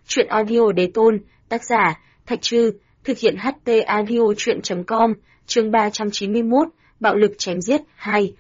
Truyện audio đế tôn, tác giả, Thạch Trư, thực hiện HT audio truyện.com, chương 391, bạo lực chém giết, 2.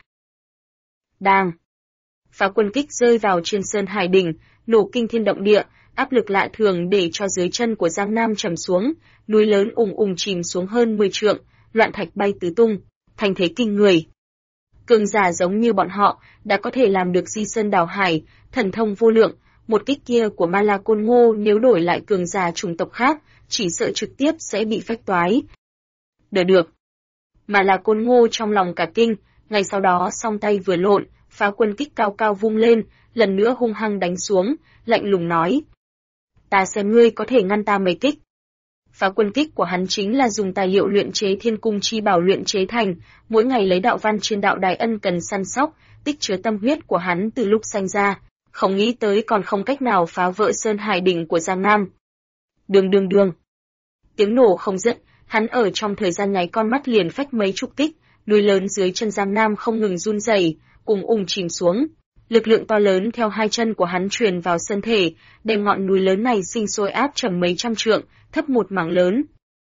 Đang. Phá quân kích rơi vào trên sơn hải đỉnh, nổ kinh thiên động địa, áp lực lạ thường để cho dưới chân của Giang Nam trầm xuống, núi lớn ùng ùng chìm xuống hơn 10 trượng, loạn thạch bay tứ tung, thành thế kinh người. Cường giả giống như bọn họ, đã có thể làm được di sơn đảo hải, thần thông vô lượng, một kích kia của Ma La Côn Ngô nếu đổi lại cường giả chủng tộc khác, chỉ sợ trực tiếp sẽ bị phách toái. Được. Ma La Côn Ngô trong lòng cả kinh, ngay sau đó song tay vừa lộn, phá quân kích cao cao vung lên, lần nữa hung hăng đánh xuống, lạnh lùng nói: "Ta xem ngươi có thể ngăn ta mấy kích." Phá quân kích của hắn chính là dùng tài liệu luyện chế thiên cung chi bảo luyện chế thành, mỗi ngày lấy đạo văn trên đạo đài ân cần săn sóc, tích chứa tâm huyết của hắn từ lúc sanh ra, không nghĩ tới còn không cách nào phá vỡ sơn hải đỉnh của Giang Nam. Đường. Tiếng nổ không dứt, hắn ở trong thời gian nháy con mắt liền phách mấy chục kích, núi lớn dưới chân Giang Nam không ngừng run rẩy, ùng chìm xuống. Lực lượng to lớn theo hai chân của hắn truyền vào身thể, đem ngọn núi lớn này sinh sôi áp trầm mấy trăm trượng, thấp một mảng lớn.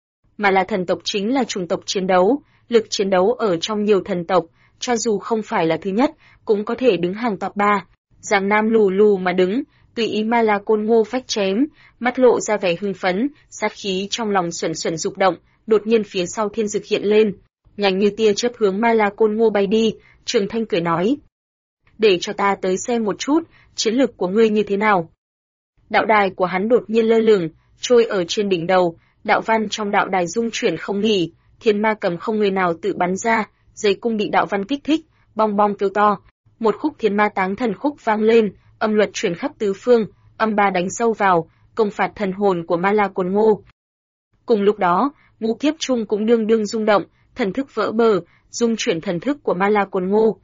Mà là thần tộc chính là chủng tộc chiến đấu, lực chiến đấu ở trong nhiều thần tộc, cho dù không phải là thứ nhất, cũng có thể đứng hàng top 3. Giang Nam lù lù mà đứng, tùy ý Ma La Côn Ngô phách chém, mắt lộ ra vẻ hưng phấn, sát khí trong lòng xuẩn dục động, đột nhiên phía sau thiên dực hiện lên, nhanh như tia chớp hướng Ma La Côn Ngô bay đi, Trường Thanh cười nói: "Để cho ta tới xem một chút, chiến lực của ngươi như thế nào." Đạo đài của hắn đột nhiên lơ lửng, trôi ở trên đỉnh đầu, đạo văn trong đạo đài rung chuyển không nghỉ, thiên ma cầm không người nào tự bắn ra, dây cung bị đạo văn kích thích, bong bong kêu to, một khúc thiên ma táng thần khúc vang lên, âm luật truyền khắp tứ phương, âm ba đánh sâu vào, công phạt thần hồn của Ma La Côn Ngô. Cùng lúc đó, ngũ kiếp trung cũng đương rung động, thần thức vỡ bờ, dung chuyển thần thức của Ma La Côn Ngô.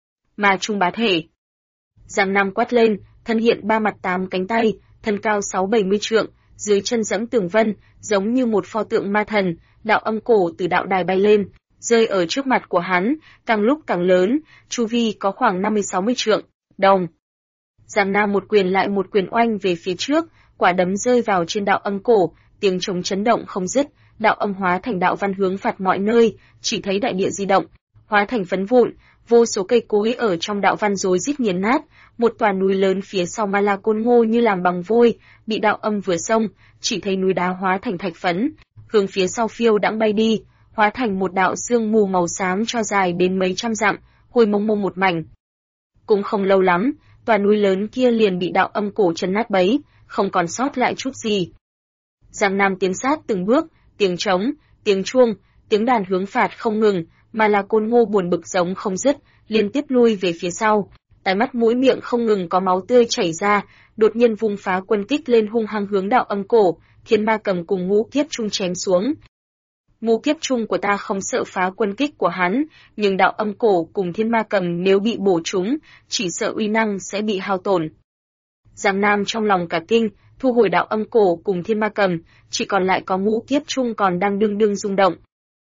Ma trung bá thể. Giang Nam quát lên, thân hiện 3 mặt 8 cánh tay, thân cao 6-70 trượng, dưới chân dẫm tường vân, giống như một pho tượng ma thần, đạo âm cổ từ đạo đài bay lên, rơi ở trước mặt của hắn, càng lúc càng lớn, chu vi có khoảng 50-60 trượng. Đồng. Giang Nam một quyền lại một quyền oanh về phía trước, quả đấm rơi vào trên đạo âm cổ, tiếng trống chấn động không dứt, đạo âm hóa thành đạo văn hướng phạt mọi nơi, chỉ thấy đại địa di động, hóa thành phấn vụn, vô số cây cối ở trong đạo văn rối rít nghiền nát, một tòa núi lớn phía sau Ma La Côn Ngô như làm bằng vôi, bị đạo âm vừa xông, chỉ thấy núi đá hóa thành thạch phấn, hướng phía sau phiêu đãng bay đi, hóa thành một đạo sương mù màu xám cho dài đến mấy trăm dặm, hôi mông một mảnh. Cũng không lâu lắm, tòa núi lớn kia liền bị đạo âm cổ chấn nát bấy, không còn sót lại chút gì. Giang Nam tiến sát từng bước, tiếng trống, tiếng chuông, tiếng đàn hướng phạt không ngừng, mà là Côn Ngô buồn bực giống không dứt, liên tiếp lui về phía sau, tai mắt mũi miệng không ngừng có máu tươi chảy ra, đột nhiên vung phá quân kích lên hung hăng hướng đạo âm cổ, thiên ma cầm cùng ngũ kiếp trung chém xuống. Ngũ kiếp trung của ta không sợ phá quân kích của hắn, nhưng đạo âm cổ cùng thiên ma cầm nếu bị bổ trúng, chỉ sợ uy năng sẽ bị hao tổn. Giang Nam trong lòng cả kinh, thu hồi đạo âm cổ cùng thiên ma cầm, chỉ còn lại có ngũ kiếp trung còn đang đương rung động.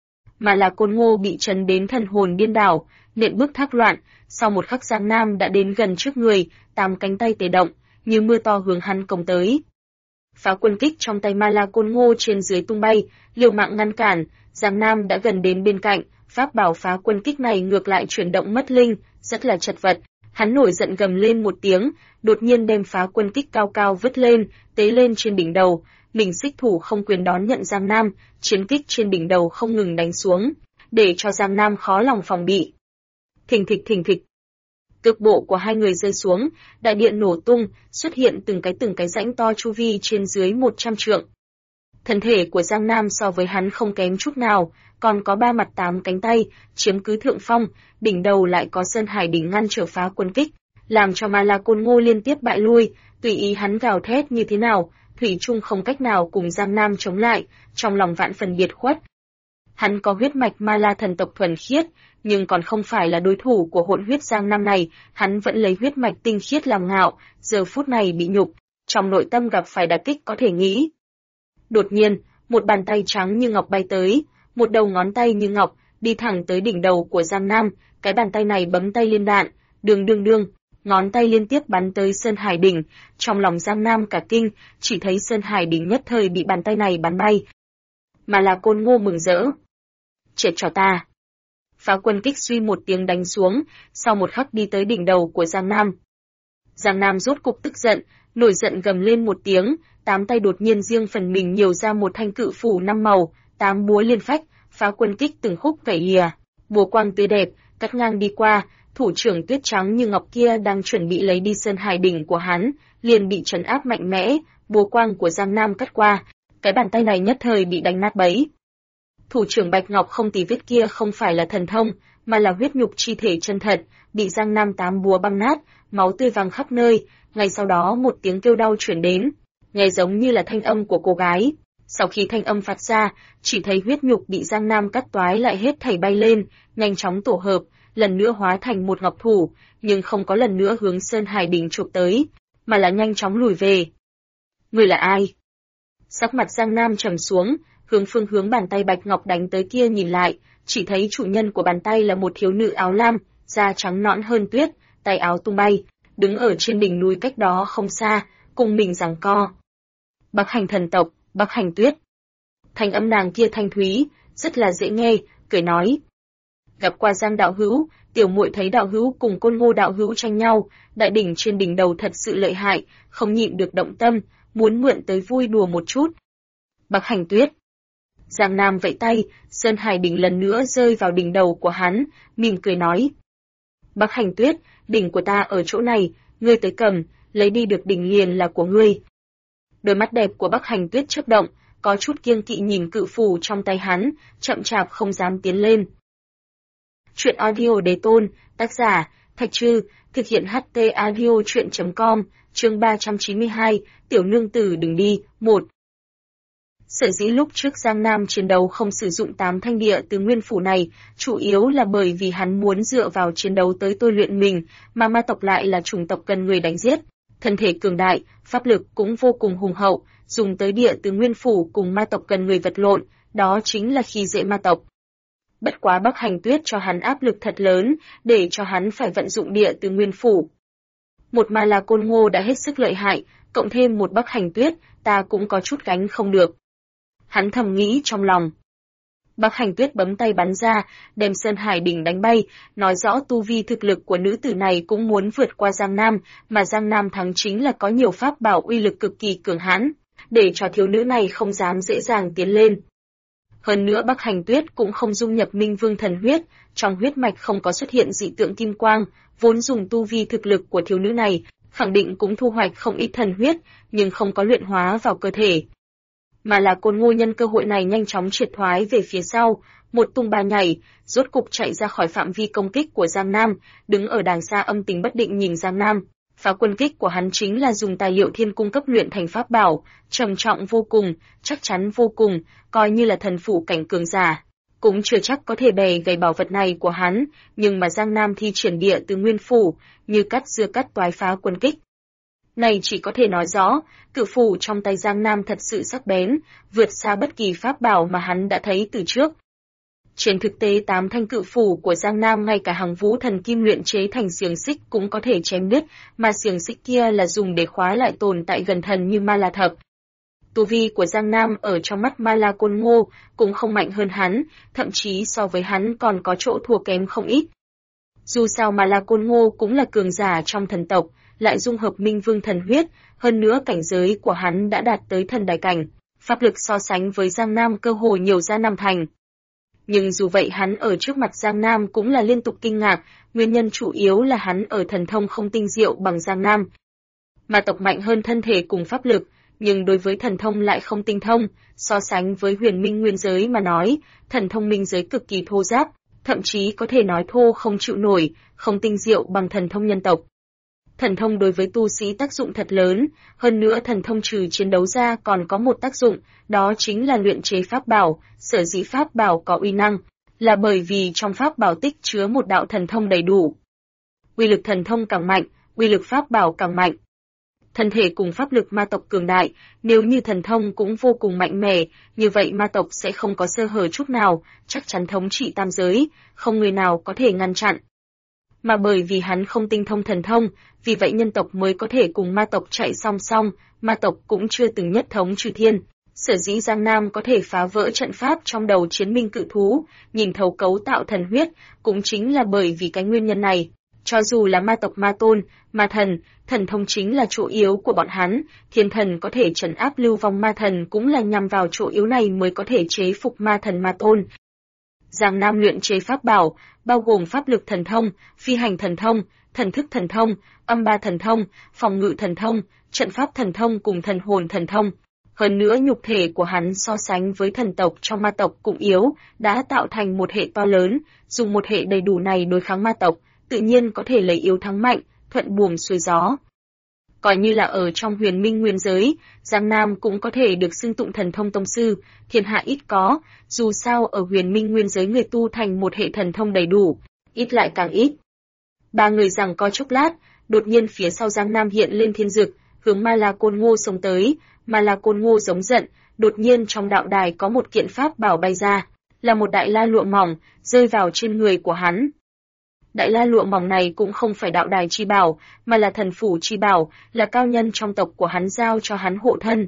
Mà là Côn Ngô bị chấn đến thần hồn điên đảo, nện bước thác loạn, sau một khắc Giang Nam đã đến gần trước người, 8 cánh tay tề động, như mưa to hướng hắn công tới. Phá quân kích trong tay Ma La Côn Ngô trên dưới tung bay, liều mạng ngăn cản, Giang Nam đã gần đến bên cạnh, pháp bảo phá quân kích này ngược lại chuyển động mất linh, rất là chật vật. Hắn nổi giận gầm lên một tiếng, đột nhiên đem phá quân kích cao cao vứt lên, tế lên trên đỉnh đầu, mình xích thủ không quyền đón nhận Giang Nam, chiến kích trên đỉnh đầu không ngừng đánh xuống, để cho Giang Nam khó lòng phòng bị. Thình thịch. Cực bộ của hai người rơi xuống, đại điện nổ tung, xuất hiện từng cái rãnh to chu vi trên dưới 100 trượng. Thân thể của Giang Nam so với hắn không kém chút nào, còn có 3 mặt 8 cánh tay, chiếm cứ thượng phong, đỉnh đầu lại có sơn hải đỉnh ngăn trở phá quân kích, làm cho Ma La Côn Ngô liên tiếp bại lui, tùy ý hắn gào thét như thế nào, thủy chung không cách nào cùng Giang Nam chống lại, trong lòng vạn phần biệt khuất. Hắn có huyết mạch Ma La thần tộc thuần khiết, nhưng còn không phải là đối thủ của hỗn huyết Giang Nam này, hắn vẫn lấy huyết mạch tinh khiết làm ngạo, giờ phút này bị nhục, trong nội tâm gặp phải đả kích có thể nghĩ. Đột nhiên, một bàn tay trắng như ngọc bay tới, một đầu ngón tay như ngọc, đi thẳng tới đỉnh đầu của Giang Nam, cái bàn tay này bấm tay liên đạn, đương, ngón tay liên tiếp bắn tới Sơn Hải đỉnh, trong lòng Giang Nam cả kinh, chỉ thấy Sơn Hải đỉnh nhất thời bị bàn tay này bắn bay. Mà là Côn Ngô mừng rỡ. Chết cho ta! Phá quân kích suy một tiếng đánh xuống, sau một khắc đi tới đỉnh đầu của Giang Nam. Giang Nam rốt cục tức giận, nổi giận gầm lên một tiếng, 8 tay đột nhiên riêng phần mình nhiều ra một thanh cự phủ 5 màu, 8 búa liên phách, phá quân kích từng khúc vẩy lìa, búa quang tươi đẹp, cắt ngang đi qua, thủ trưởng tuyết trắng như ngọc kia đang chuẩn bị lấy đi Sơn Hải đỉnh của hắn, liền bị trấn áp mạnh mẽ, búa quang của Giang Nam cắt qua, cái bàn tay này nhất thời bị đánh nát bấy. Thủ trưởng Bạch Ngọc không tì vết kia không phải là thần thông, mà là huyết nhục chi thể chân thật, bị Giang Nam 8 búa băng nát, máu tươi văng khắp nơi, ngay sau đó một tiếng kêu đau truyền đến, nghe giống như là thanh âm của cô gái. Sau khi thanh âm phát ra, chỉ thấy huyết nhục bị Giang Nam cắt toái lại hết thảy bay lên, nhanh chóng tổ hợp, lần nữa hóa thành một ngọc thủ, nhưng không có lần nữa hướng Sơn Hải đỉnh chụp tới, mà là nhanh chóng lùi về. Người là ai? Sắc mặt Giang Nam trầm xuống, hướng phương hướng bàn tay Bạch Ngọc đánh tới kia nhìn lại, chỉ thấy chủ nhân của bàn tay là một thiếu nữ áo lam, da trắng nõn hơn tuyết, tay áo tung bay, đứng ở trên đỉnh núi cách đó không xa, cùng mình giằng co. Bắc Hành thần tộc, Bắc Hành Tuyết. Thanh âm nàng kia thanh thúy, rất là dễ nghe, cười nói: gặp qua Giang đạo hữu, tiểu muội thấy đạo hữu cùng Côn Ngô đạo hữu tranh nhau, đại đỉnh trên đỉnh đầu thật sự lợi hại, không nhịn được động tâm, muốn mượn tới vui đùa một chút. Bắc Hành Tuyết. Giang Nam vẫy tay, Sơn Hải đỉnh lần nữa rơi vào đỉnh đầu của hắn, mỉm cười nói: Bắc Hành Tuyết, đỉnh của ta ở chỗ này, ngươi tới cầm, lấy đi được đỉnh liền là của ngươi. Đôi mắt đẹp của Bắc Hành Tuyết chớp động, có chút kiêng kỵ nhìn cự phù trong tay hắn, chậm chạp không dám tiến lên. Chuyện audio Đế Tôn, tác giả Thạch Trư, thực hiện HT audio truyện.com, chương 392, tiểu nương tử đừng đi, 1. Sở dĩ lúc trước Giang Nam chiến đấu không sử dụng 8 thanh địa từ nguyên phủ này, chủ yếu là bởi vì hắn muốn dựa vào chiến đấu tới tôi luyện mình, mà ma tộc lại là chủng tộc cần người đánh giết. Thân thể cường đại, pháp lực cũng vô cùng hùng hậu, dùng tới địa từ nguyên phủ cùng ma tộc cần người vật lộn, đó chính là khi dễ ma tộc. Bất quá Bắc Hành Tuyết cho hắn áp lực thật lớn, để cho hắn phải vận dụng địa từ nguyên phủ. Một mà là Côn Ngô đã hết sức lợi hại, cộng thêm một Bắc Hành Tuyết, ta cũng có chút gánh không được. Hắn thầm nghĩ trong lòng. Bắc Hành Tuyết bấm tay bắn ra, đem Sơn Hải đỉnh đánh bay, nói rõ tu vi thực lực của nữ tử này cũng muốn vượt qua Giang Nam, mà Giang Nam thắng chính là có nhiều pháp bảo uy lực cực kỳ cường hãn, để cho thiếu nữ này không dám dễ dàng tiến lên. Hơn nữa Bắc Hành Tuyết cũng không dung nhập Minh Vương thần huyết, trong huyết mạch không có xuất hiện dị tượng kim quang, vốn dùng tu vi thực lực của thiếu nữ này, khẳng định cũng thu hoạch không ít thần huyết, nhưng không có luyện hóa vào cơ thể. Mà là Côn Ngô nhân cơ hội này nhanh chóng triệt thoái về phía sau, một tung ba nhảy, rốt cục chạy ra khỏi phạm vi công kích của Giang Nam, đứng ở đàng xa âm tình bất định nhìn Giang Nam. Phá quân kích của hắn chính là dùng tài liệu thiên cung cấp luyện thành pháp bảo, trầm trọng vô cùng, chắc chắn vô cùng, coi như là thần phủ cảnh cường giả. Cũng chưa chắc có thể bè gầy bảo vật này của hắn, nhưng mà Giang Nam thi triển địa từ nguyên phủ, như cắt dưa cắt toái phá quân kích. Này chỉ có thể nói rõ, cự phủ trong tay Giang Nam thật sự sắc bén, vượt xa bất kỳ pháp bảo mà hắn đã thấy từ trước. Trên thực tế 8 thanh cự phủ của Giang Nam ngay cả hàng vũ thần kim luyện chế thành xiềng xích cũng có thể chém đứt, mà xiềng xích kia là dùng để khóa lại tồn tại gần thần như Ma La Thập. Tu vi của Giang Nam ở trong mắt Ma La Côn Ngô cũng không mạnh hơn hắn, thậm chí so với hắn còn có chỗ thua kém không ít. Dù sao Ma La Côn Ngô cũng là cường giả trong thần tộc, lại dung hợp Minh Vương thần huyết, hơn nữa cảnh giới của hắn đã đạt tới thần đại cảnh, pháp lực so sánh với Giang Nam cơ hồ nhiều ra 5 thành. Nhưng dù vậy hắn ở trước mặt Giang Nam cũng là liên tục kinh ngạc, nguyên nhân chủ yếu là hắn ở thần thông không tinh diệu bằng Giang Nam. Ma tộc mạnh hơn thân thể cùng pháp lực, nhưng đối với thần thông lại không tinh thông, so sánh với huyền minh nguyên giới mà nói, thần thông minh giới cực kỳ thô ráp, thậm chí có thể nói thô không chịu nổi, không tinh diệu bằng thần thông nhân tộc. Thần thông đối với tu sĩ tác dụng thật lớn, hơn nữa thần thông trừ chiến đấu ra còn có một tác dụng, đó chính là luyện chế pháp bảo, sở dĩ pháp bảo có uy năng, là bởi vì trong pháp bảo tích chứa một đạo thần thông đầy đủ. Uy lực thần thông càng mạnh, uy lực pháp bảo càng mạnh. Thân thể cùng pháp lực ma tộc cường đại, nếu như thần thông cũng vô cùng mạnh mẽ, như vậy ma tộc sẽ không có sơ hở chút nào, chắc chắn thống trị tam giới, không người nào có thể ngăn chặn. mà bởi vì hắn không tinh thông thần thông, vì vậy nhân tộc mới có thể cùng ma tộc chạy song song, ma tộc cũng chưa từng nhất thống trừ thiên. Sở dĩ Giang Nam có thể phá vỡ trận pháp trong đầu chiến minh cự thú, nhìn thấu cấu tạo thần huyết, cũng chính là bởi vì cái nguyên nhân này. Cho dù là ma tộc ma tôn, ma thần, thần thông chính là chỗ yếu của bọn hắn, thiên thần có thể trấn áp lưu vong ma thần cũng là nhằm vào chỗ yếu này mới có thể chế phục ma thần ma tôn. Giang Nam luyện chế pháp bảo, bao gồm pháp lực thần thông, phi hành thần thông, thần thức thần thông, âm ba thần thông, phòng ngự thần thông, trận pháp thần thông cùng thần hồn thần thông. Hơn nữa nhục thể của hắn so sánh với thần tộc trong ma tộc cũng yếu, đã tạo thành một hệ to lớn, dùng một hệ đầy đủ này đối kháng ma tộc, tự nhiên có thể lấy yếu thắng mạnh, thuận buồm xuôi gió. Coi như là ở trong huyền minh nguyên giới, Giang Nam cũng có thể được xưng tụng thần thông tông sư, thiên hạ ít có, dù sao ở huyền minh nguyên giới người tu thành một hệ thần thông đầy đủ, ít lại càng ít. Ba người giằng co chốc lát, đột nhiên phía sau Giang Nam hiện lên thiên dực, hướng Ma La Côn Ngô xông tới, Ma La Côn Ngô giống giận, đột nhiên trong đạo đài có một kiện pháp bảo bay ra, là một đại la lụa mỏng, rơi vào trên người của hắn. Đại la lụa mỏng này cũng không phải đạo đài chi bảo, mà là thần phủ chi bảo, là cao nhân trong tộc của hắn giao cho hắn hộ thân.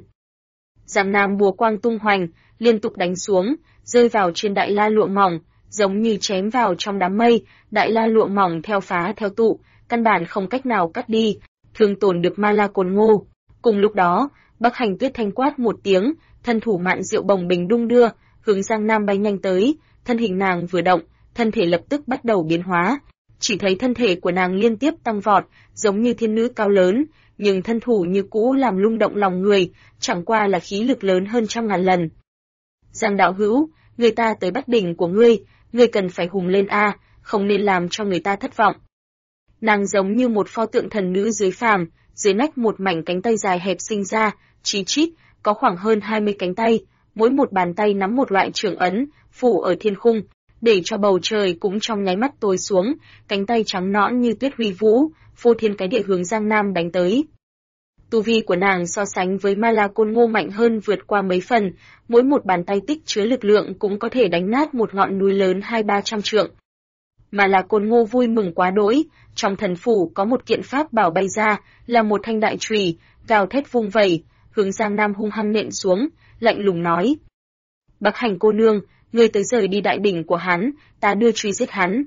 Giang Nam bùa quang tung hoành, liên tục đánh xuống, rơi vào trên đại la lụa mỏng, giống như chém vào trong đám mây, đại la lụa mỏng theo phá theo tụ, căn bản không cách nào cắt đi, thương tổn được Ma La Côn Ngô. Cùng lúc đó, Bắc Hành Tuyết thanh quát một tiếng, thân thủ mạn diệu bồng bình đung đưa, hướng Giang Nam bay nhanh tới, thân hình nàng vừa động, thân thể lập tức bắt đầu biến hóa. Chỉ thấy thân thể của nàng liên tiếp tăng vọt, giống như thiên nữ cao lớn, nhưng thân thủ như cũ làm rung động lòng người, chẳng qua là khí lực lớn hơn trăm ngàn lần. Giang đạo hữu, người ta tới bắt đỉnh của ngươi cần phải hùng lên a, không nên làm cho người ta thất vọng. Nàng giống như một pho tượng thần nữ dưới phàm, dưới nách một mảnh cánh tay dài hẹp sinh ra, chí chít, có khoảng hơn 20 cánh tay, mỗi một bàn tay nắm một loại trường ấn, phủ ở thiên khung, để cho bầu trời cũng trong nháy mắt tối xuống, cánh tay trắng nõn như tuyết huy vũ, phô thiên cái địa hướng Giang Nam đánh tới. Tu vi của nàng so sánh với Ma La Côn Ngô mạnh hơn vượt qua mấy phần, mỗi một bàn tay tích chứa lực lượng cũng có thể đánh nát một ngọn núi lớn 200-300 trượng. Ma La Côn Ngô vui mừng quá đỗi, trong thần phủ có một kiện pháp bảo bay ra, là một thanh đại chùy, gào thét vung vẩy, hướng Giang Nam hung hăng nện xuống, lạnh lùng nói: "Bắc Hành cô nương, ngươi tới rời đi đại đỉnh của hắn, ta đưa truy giết hắn."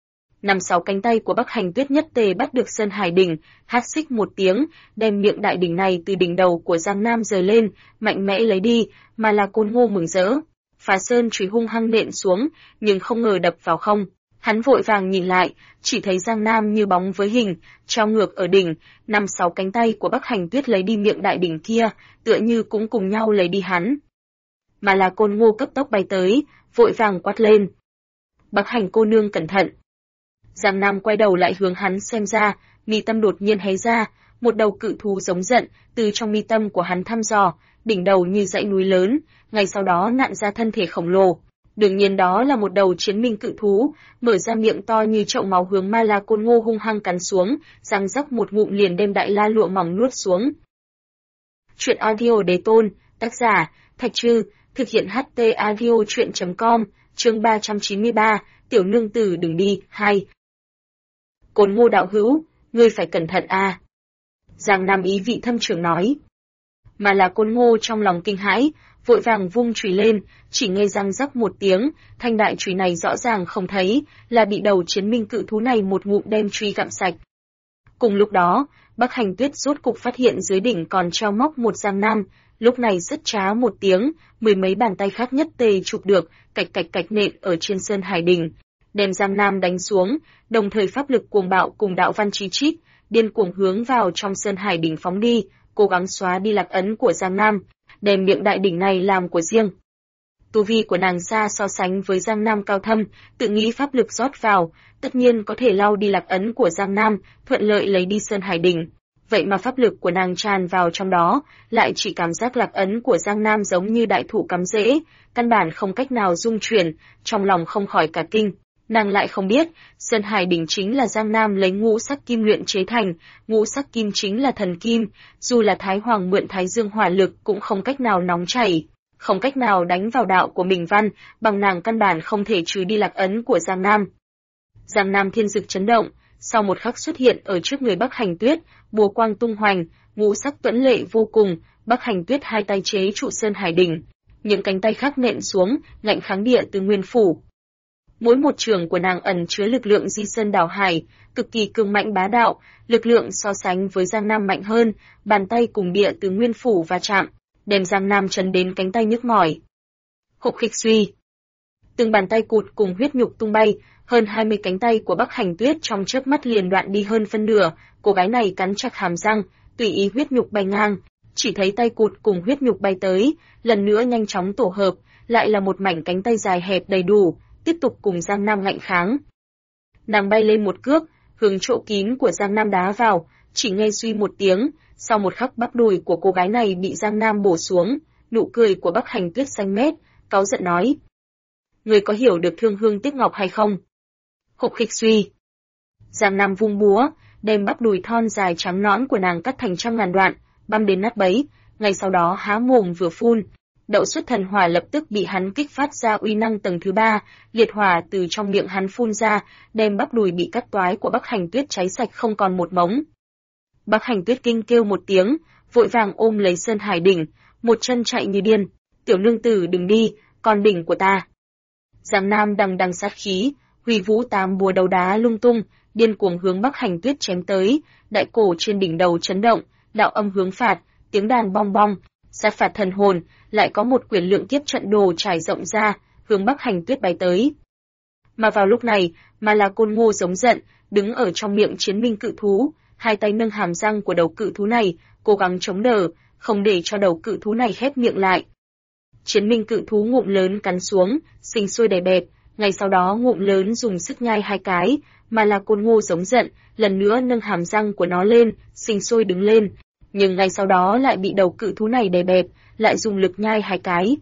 5-6 cánh tay của Bắc Hành Tuyết nhất tề bắt được Sơn Hải đỉnh, hát xích một tiếng, đem miệng đại đỉnh này từ đỉnh đầu của Giang Nam giơ lên, mạnh mẽ lấy đi, mà là Côn Ngô mừng rỡ. Phá Sơn chùy hung hăng nện xuống, nhưng không ngờ đập vào không. Hắn vội vàng nhìn lại, chỉ thấy Giang Nam như bóng với hình, treo ngược ở đỉnh, 5-6 cánh tay của Bắc Hành Tuyết lấy đi miệng đại đỉnh kia, tựa như cũng cùng nhau lấy đi hắn. Mà là Côn Ngô cấp tốc bay tới, vội vàng quát lên: "Bắc Hành cô nương cẩn thận!" Giang Nam quay đầu lại hướng hắn xem ra, mi tâm đột nhiên hé ra, một đầu cự thú giống giận từ trong mi tâm của hắn thăm dò, đỉnh đầu như dãy núi lớn, ngay sau đó nặn ra thân thể khổng lồ. Đương nhiên đó là một đầu chiến minh cự thú, mở ra miệng to như chậu máu hướng Ma La Côn Ngô hung hăng cắn xuống, răng rắc một ngụm liền đem đại la lụa mỏng nuốt xuống. Truyện audio Đế Tôn, tác giả Thạch Trư, thực hiện HT audio truyện.com, chương 393, tiểu nương tử đừng đi, 2. Côn Ngô đạo hữu, ngươi phải cẩn thận a. Giang Nam ý vị thâm trường nói. Mà là Côn Ngô trong lòng kinh hãi, vội vàng vung chùy lên, chỉ nghe răng rắc một tiếng, thanh đại chùy này rõ ràng không thấy, là bị đầu chiến minh cự thú này một ngụm đem chùy gặm sạch. Cùng lúc đó, Bắc Hành Tuyết rốt cục phát hiện dưới đỉnh còn treo móc một Giang Nam, lúc này rất trá một tiếng, mười mấy bàn tay khác nhất tề chụp được, cạch cạch cạch nện ở trên Sơn Hải đỉnh, đem Giang Nam đánh xuống, đồng thời pháp lực cuồng bạo cùng đạo văn chí chít, điên cuồng hướng vào trong Sơn Hải đỉnh phóng đi, cố gắng xóa đi lạc ấn của Giang Nam, đem miệng đại đỉnh này làm của riêng. Tu vi của nàng xa so sánh với Giang Nam cao thâm, tự nghĩ pháp lực rót vào, tất nhiên có thể lau đi lạc ấn của Giang Nam, thuận lợi lấy đi Sơn Hải đỉnh. Vậy mà pháp lực của nàng tràn vào trong đó, lại chỉ cảm giác lạc ấn của Giang Nam giống như đại thụ cắm rễ, căn bản không cách nào dung chuyển, trong lòng không khỏi cả kinh. Nàng lại không biết, Sơn Hải đỉnh chính là Giang Nam lấy ngũ sắc kim luyện chế thành, ngũ sắc kim chính là thần kim, dù là Thái Hoàng mượn Thái Dương hỏa lực cũng không cách nào nóng chảy, không cách nào đánh vào đạo của mình văn, bằng nàng căn bản không thể trừ đi lạc ấn của Giang Nam. Giang Nam thiên dực chấn động, sau một khắc xuất hiện ở trước người Bắc Hành Tuyết, bùa quang tung hoành, ngũ sắc tuẫn lệ vô cùng, Bắc Hành Tuyết hai tay chế trụ Sơn Hải đỉnh, những cánh tay khác nện xuống, ngạnh kháng địa từ nguyên phủ. Mỗi một trường của nàng ẩn chứa lực lượng di sơn đảo hải, cực kỳ cường mạnh bá đạo, lực lượng so sánh với Giang Nam mạnh hơn, bàn tay cùng địa từ nguyên phủ va chạm, đem Giang Nam chấn đến cánh tay nhức mỏi. Hục khịch suy. Từng bàn tay cụt cùng huyết nhục tung bay, hơn 20 cánh tay của Bắc Hành Tuyết trong chớp mắt liền đoạn đi hơn phân nửa, cô gái này cắn chặt hàm răng, tùy ý huyết nhục bay ngang, chỉ thấy tay cụt cùng huyết nhục bay tới, lần nữa nhanh chóng tổ hợp, lại là một mảnh cánh tay dài hẹp đầy đủ, tiếp tục cùng Giang Nam ngạnh kháng. Nàng bay lên một cước, hướng chỗ kín của Giang Nam đá vào, chỉ nghe suy một tiếng, sau một khắc bắp đùi của cô gái này bị Giang Nam bổ xuống, nụ cười của Bắc Hành Tuyết xanh mét, cáu giận nói: "Người có hiểu được thương hương tiếc ngọc hay không?" Hục khịch suy. Giang Nam vung búa, đem bắp đùi thon dài trắng nõn của nàng cắt thành trăm ngàn đoạn, băm đến nát bấy, ngay sau đó há mồm vừa phun, Đậu Xuất Thần Hỏa lập tức bị hắn kích phát ra uy năng tầng thứ 3, liệt hỏa từ trong miệng hắn phun ra, đem bắp đùi bị cắt toái của Bắc Hành Tuyết cháy sạch không còn một mống. Bắc Hành Tuyết kinh kêu một tiếng, vội vàng ôm lấy Sơn Hải đỉnh, một chân chạy như điên, "Tiểu nương tử đừng đi, còn đỉnh của ta." Giang Nam đằng đằng sát khí, huy vũ tám búa đấu đá lung tung, điên cuồng hướng Bắc Hành Tuyết chém tới, đại cổ trên đỉnh đầu chấn động, đạo âm hướng phạt, tiếng đàn bong bong, sát phạt thần hồn, lại có một quyển lượng kiếp trận đồ trải rộng ra, hướng Bắc Hành Tuyết bay tới. Mà vào lúc này, mà là Côn Ngô giống giận, đứng ở trong miệng chiến minh cự thú, hai tay nâng hàm răng của đầu cự thú này, cố gắng chống đỡ, không để cho đầu cự thú này khép miệng lại. Chiến minh cự thú ngụm lớn cắn xuống, sinh sôi đè bẹp, ngay sau đó ngụm lớn dùng sức nhai hai cái, mà là Côn Ngô giống giận, lần nữa nâng hàm răng của nó lên, sinh sôi đứng lên, nhưng ngay sau đó lại bị đầu cự thú này đè bẹp, lại dùng lực nhai hai cái.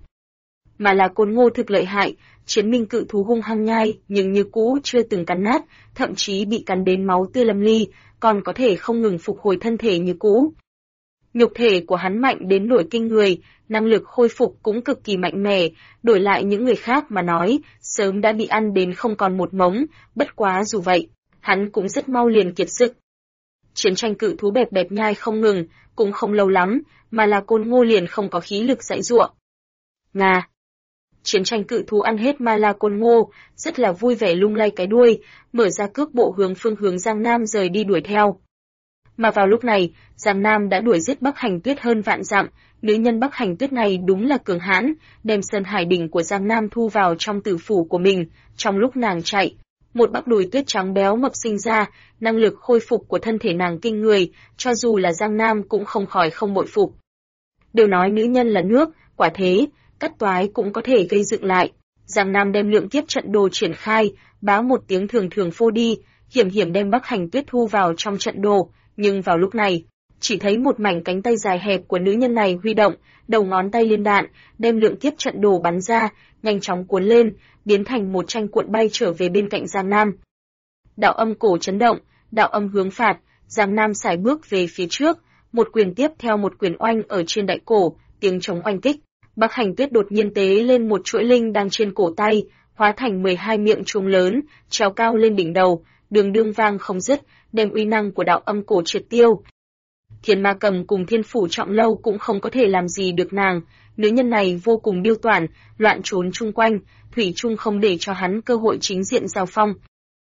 Mà là Côn Ngô thực lợi hại, chiến minh cự thú hung hăng nhai, nhưng như cũ chưa từng cắn nát, thậm chí bị cắn đến máu tươi lâm ly, còn có thể không ngừng phục hồi thân thể như cũ. Nhục thể của hắn mạnh đến nỗi kinh người, năng lực khôi phục cũng cực kỳ mạnh mẽ, đổi lại những người khác mà nói, sớm đã bị ăn đến không còn một mống, bất quá dù vậy, hắn cũng rất mau liền kiệt sức. Chiến tranh cự thú bẹp bẹp nhai không ngừng, cũng không lâu lắm, mà là Côn Ngô liền không có khí lực giãy giụa. Ngà! Chiến tranh cự thú ăn hết ma la Côn Ngô, rất là vui vẻ lung lay cái đuôi, mở ra cước bộ hướng phương hướng Giang Nam rời đi đuổi theo. Mà vào lúc này, Giang Nam đã đuổi giết Bắc Hành Tuyết hơn vạn dặm, nữ nhân Bắc Hành Tuyết này đúng là cường hãn, đem Sơn Hải đỉnh của Giang Nam thu vào trong tử phủ của mình, trong lúc nàng chạy, một bắp đùi tuyết trắng béo mập sinh ra, năng lực khôi phục của thân thể nàng kinh người, cho dù là Giang Nam cũng không khỏi không bội phục. Đều nói nữ nhân là nước, quả thế, cắt toái cũng có thể gây dựng lại. Giang Nam đem lượng kiếp trận đồ triển khai, bá một tiếng thường thường phô đi, hiểm hiểm đem Bắc Hành Tuyết thu vào trong trận đồ, nhưng vào lúc này, chỉ thấy một mảnh cánh tay dài hẹp của nữ nhân này huy động, đầu ngón tay liên đạn, đem lượng kiếp trận đồ bắn ra, nhanh chóng cuốn lên, biến thành một tranh cuộn bay trở về bên cạnh Giang Nam. Đạo âm cổ chấn động, đạo âm hướng phạt, Giang Nam sải bước về phía trước, một quyền tiếp theo một quyền oanh ở trên đại cổ, tiếng trống oanh kích. Bắc Hành Tuyết đột nhiên tế lên một chuỗi linh đang trên cổ tay, hóa thành 12 miệng chuông lớn, treo cao lên đỉnh đầu, đường đương vang không dứt, đem uy năng của đạo âm cổ triệt tiêu. Thiên Ma Cầm cùng Thiên Phủ Trọng Lâu cũng không có thể làm gì được nàng, nữ nhân này vô cùng điêu toản, loạn trốn chung quanh, thủy chung không để cho hắn cơ hội chính diện giao phong.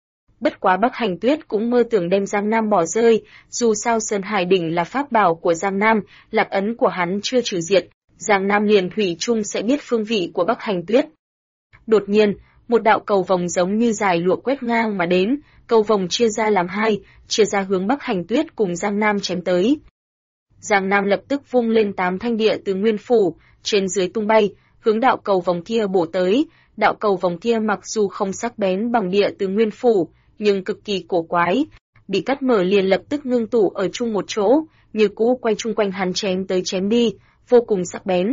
Bất quá Bắc Hành Tuyết cũng mơ tưởng đem Giang Nam bỏ rơi, dù sao Sơn Hải đỉnh là pháp bảo của Giang Nam, lạc ấn của hắn chưa trừ diệt, Giang Nam liền thủy chung sẽ biết phương vị của Bắc Hành Tuyết. Đột nhiên, một đạo cầu vồng giống như dài lụa quét ngang mà đến, cầu vồng chia ra làm hai, chia ra hướng Bắc Hành Tuyết cùng Giang Nam chém tới. Giang Nam lập tức vung lên 8 thanh địa từ nguyên phủ, trên dưới tung bay, hướng đạo cầu vồng kia bổ tới. Đạo cầu vồng kia mặc dù không sắc bén bằng địa từ nguyên phủ, nhưng cực kỳ cổ quái, bị cắt mở liền lập tức ngưng tụ ở chung một chỗ, như cũ quay chung quanh hắn chém tới chém đi, vô cùng sắc bén.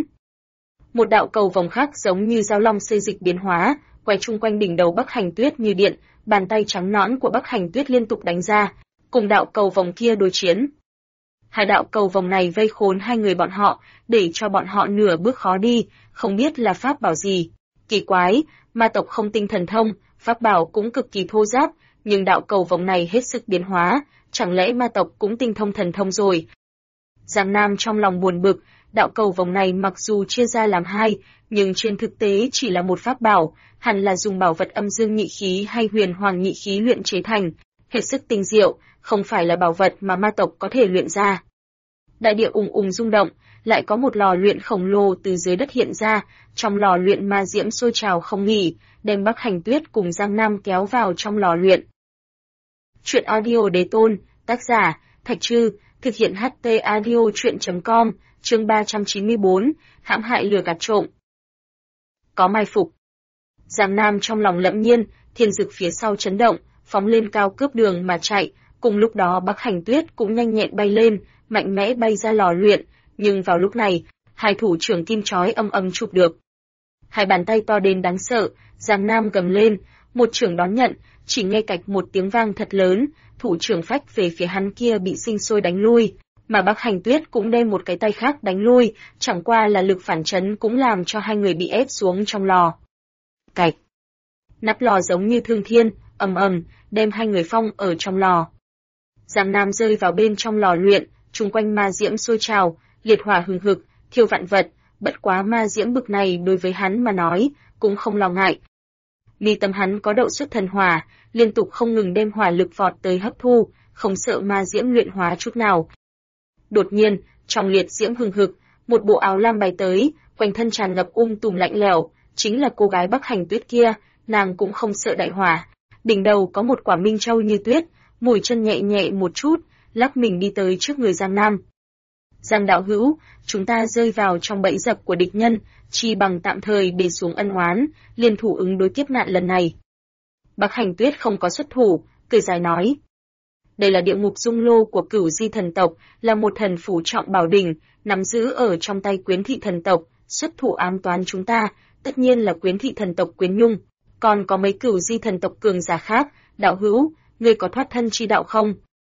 Một đạo cầu vồng khác giống như dao long xê dịch biến hóa, quay chung quanh đỉnh đầu Bắc Hành Tuyết như điện, bàn tay trắng nõn của Bắc Hành Tuyết liên tục đánh ra, cùng đạo cầu vồng kia đối chiến. Hai đạo cầu vồng này vây khốn hai người bọn họ, để cho bọn họ nửa bước khó đi, không biết là pháp bảo gì. Kỳ quái, ma tộc không tinh thần thông, pháp bảo cũng cực kỳ thô ráp, nhưng đạo cầu vồng này hết sức biến hóa, chẳng lẽ ma tộc cũng tinh thông thần thông rồi? Giang Nam trong lòng buồn bực, đạo cầu vồng này mặc dù chia ra làm hai, nhưng trên thực tế chỉ là một pháp bảo, hẳn là dùng bảo vật âm dương nhị khí hay huyền hoàng nhị khí luyện chế thành, hết sức tinh diệu, không phải là bảo vật mà ma tộc có thể luyện ra. Đại địa ùng ùng rung động, lại có một lò luyện khổng lồ từ dưới đất hiện ra, trong lò luyện ma diễm sôi trào không nghỉ, đem Bắc Hành Tuyết cùng Giang Nam kéo vào trong lò luyện. Truyện audio Đế Tôn, tác giả, Thạch Trư, thực hiện HT audio truyện.com, chương 394, hãm hại lừa gạt trộm. Có mai phục. Giang Nam trong lòng lẫm nhiên, thiên dực phía sau chấn động, phóng lên cao cướp đường mà chạy, cùng lúc đó Bắc Hành Tuyết cũng nhanh nhẹn bay lên, mạnh mẽ bay ra lò luyện, nhưng vào lúc này, hai thủ trưởng kim chói âm âm chụp được. Hai bàn tay to đến đáng sợ, Giang Nam gầm lên, một trưởng đón nhận, chỉ nghe cạch một tiếng vang thật lớn, thủ trưởng phách về phía hắn kia bị sinh sôi đánh lui, mà Bắc Hành Tuyết cũng đem một cái tay khác đánh lui, chẳng qua là lực phản chấn cũng làm cho hai người bị ép xuống trong lò. Cạch. Nắp lò giống như thương thiên, ầm ầm, đem hai người phong ở trong lò. Giang Nam rơi vào bên trong lò luyện, chung quanh ma diễm sôi trào, liệt hỏa hừng hực, thiêu vạn vật, bất quá ma diễm bực này đối với hắn mà nói, cũng không lo ngại. Mi tâm hắn có đậu xuất thần hỏa, liên tục không ngừng đem hỏa lực vọt tới hấp thu, không sợ ma diễm luyện hóa chút nào. Đột nhiên, trong liệt diễm hừng hực, một bộ áo lam bay tới, quanh thân tràn ngập tùm lạnh lẽo, chính là cô gái Bắc Hành Tuyết kia, nàng cũng không sợ đại hỏa. Đỉnh đầu có một quả minh châu như tuyết, mùi chân nhẹ nhẹ một chút, lắc mình đi tới trước người Giang Nam. Giang đạo hữu, chúng ta rơi vào trong bẫy dập của địch nhân, chi bằng tạm thời để xuống ân oán, liên thủ ứng đối kiếp nạn lần này. Bắc Hành Tuyết không có xuất thủ, cười dài nói. Đây là địa ngục dung lô của Cửu Di thần tộc, là một thần phủ trọng bảo đỉnh, nắm giữ ở trong tay Quyến thị thần tộc, xuất thủ ám toán chúng ta, tất nhiên là Quyến thị thần tộc Quyến Nhung. Còn có mấy Cửu Di thần tộc cường giả khác, đạo hữu, ngươi có thoát thân chi đạo không?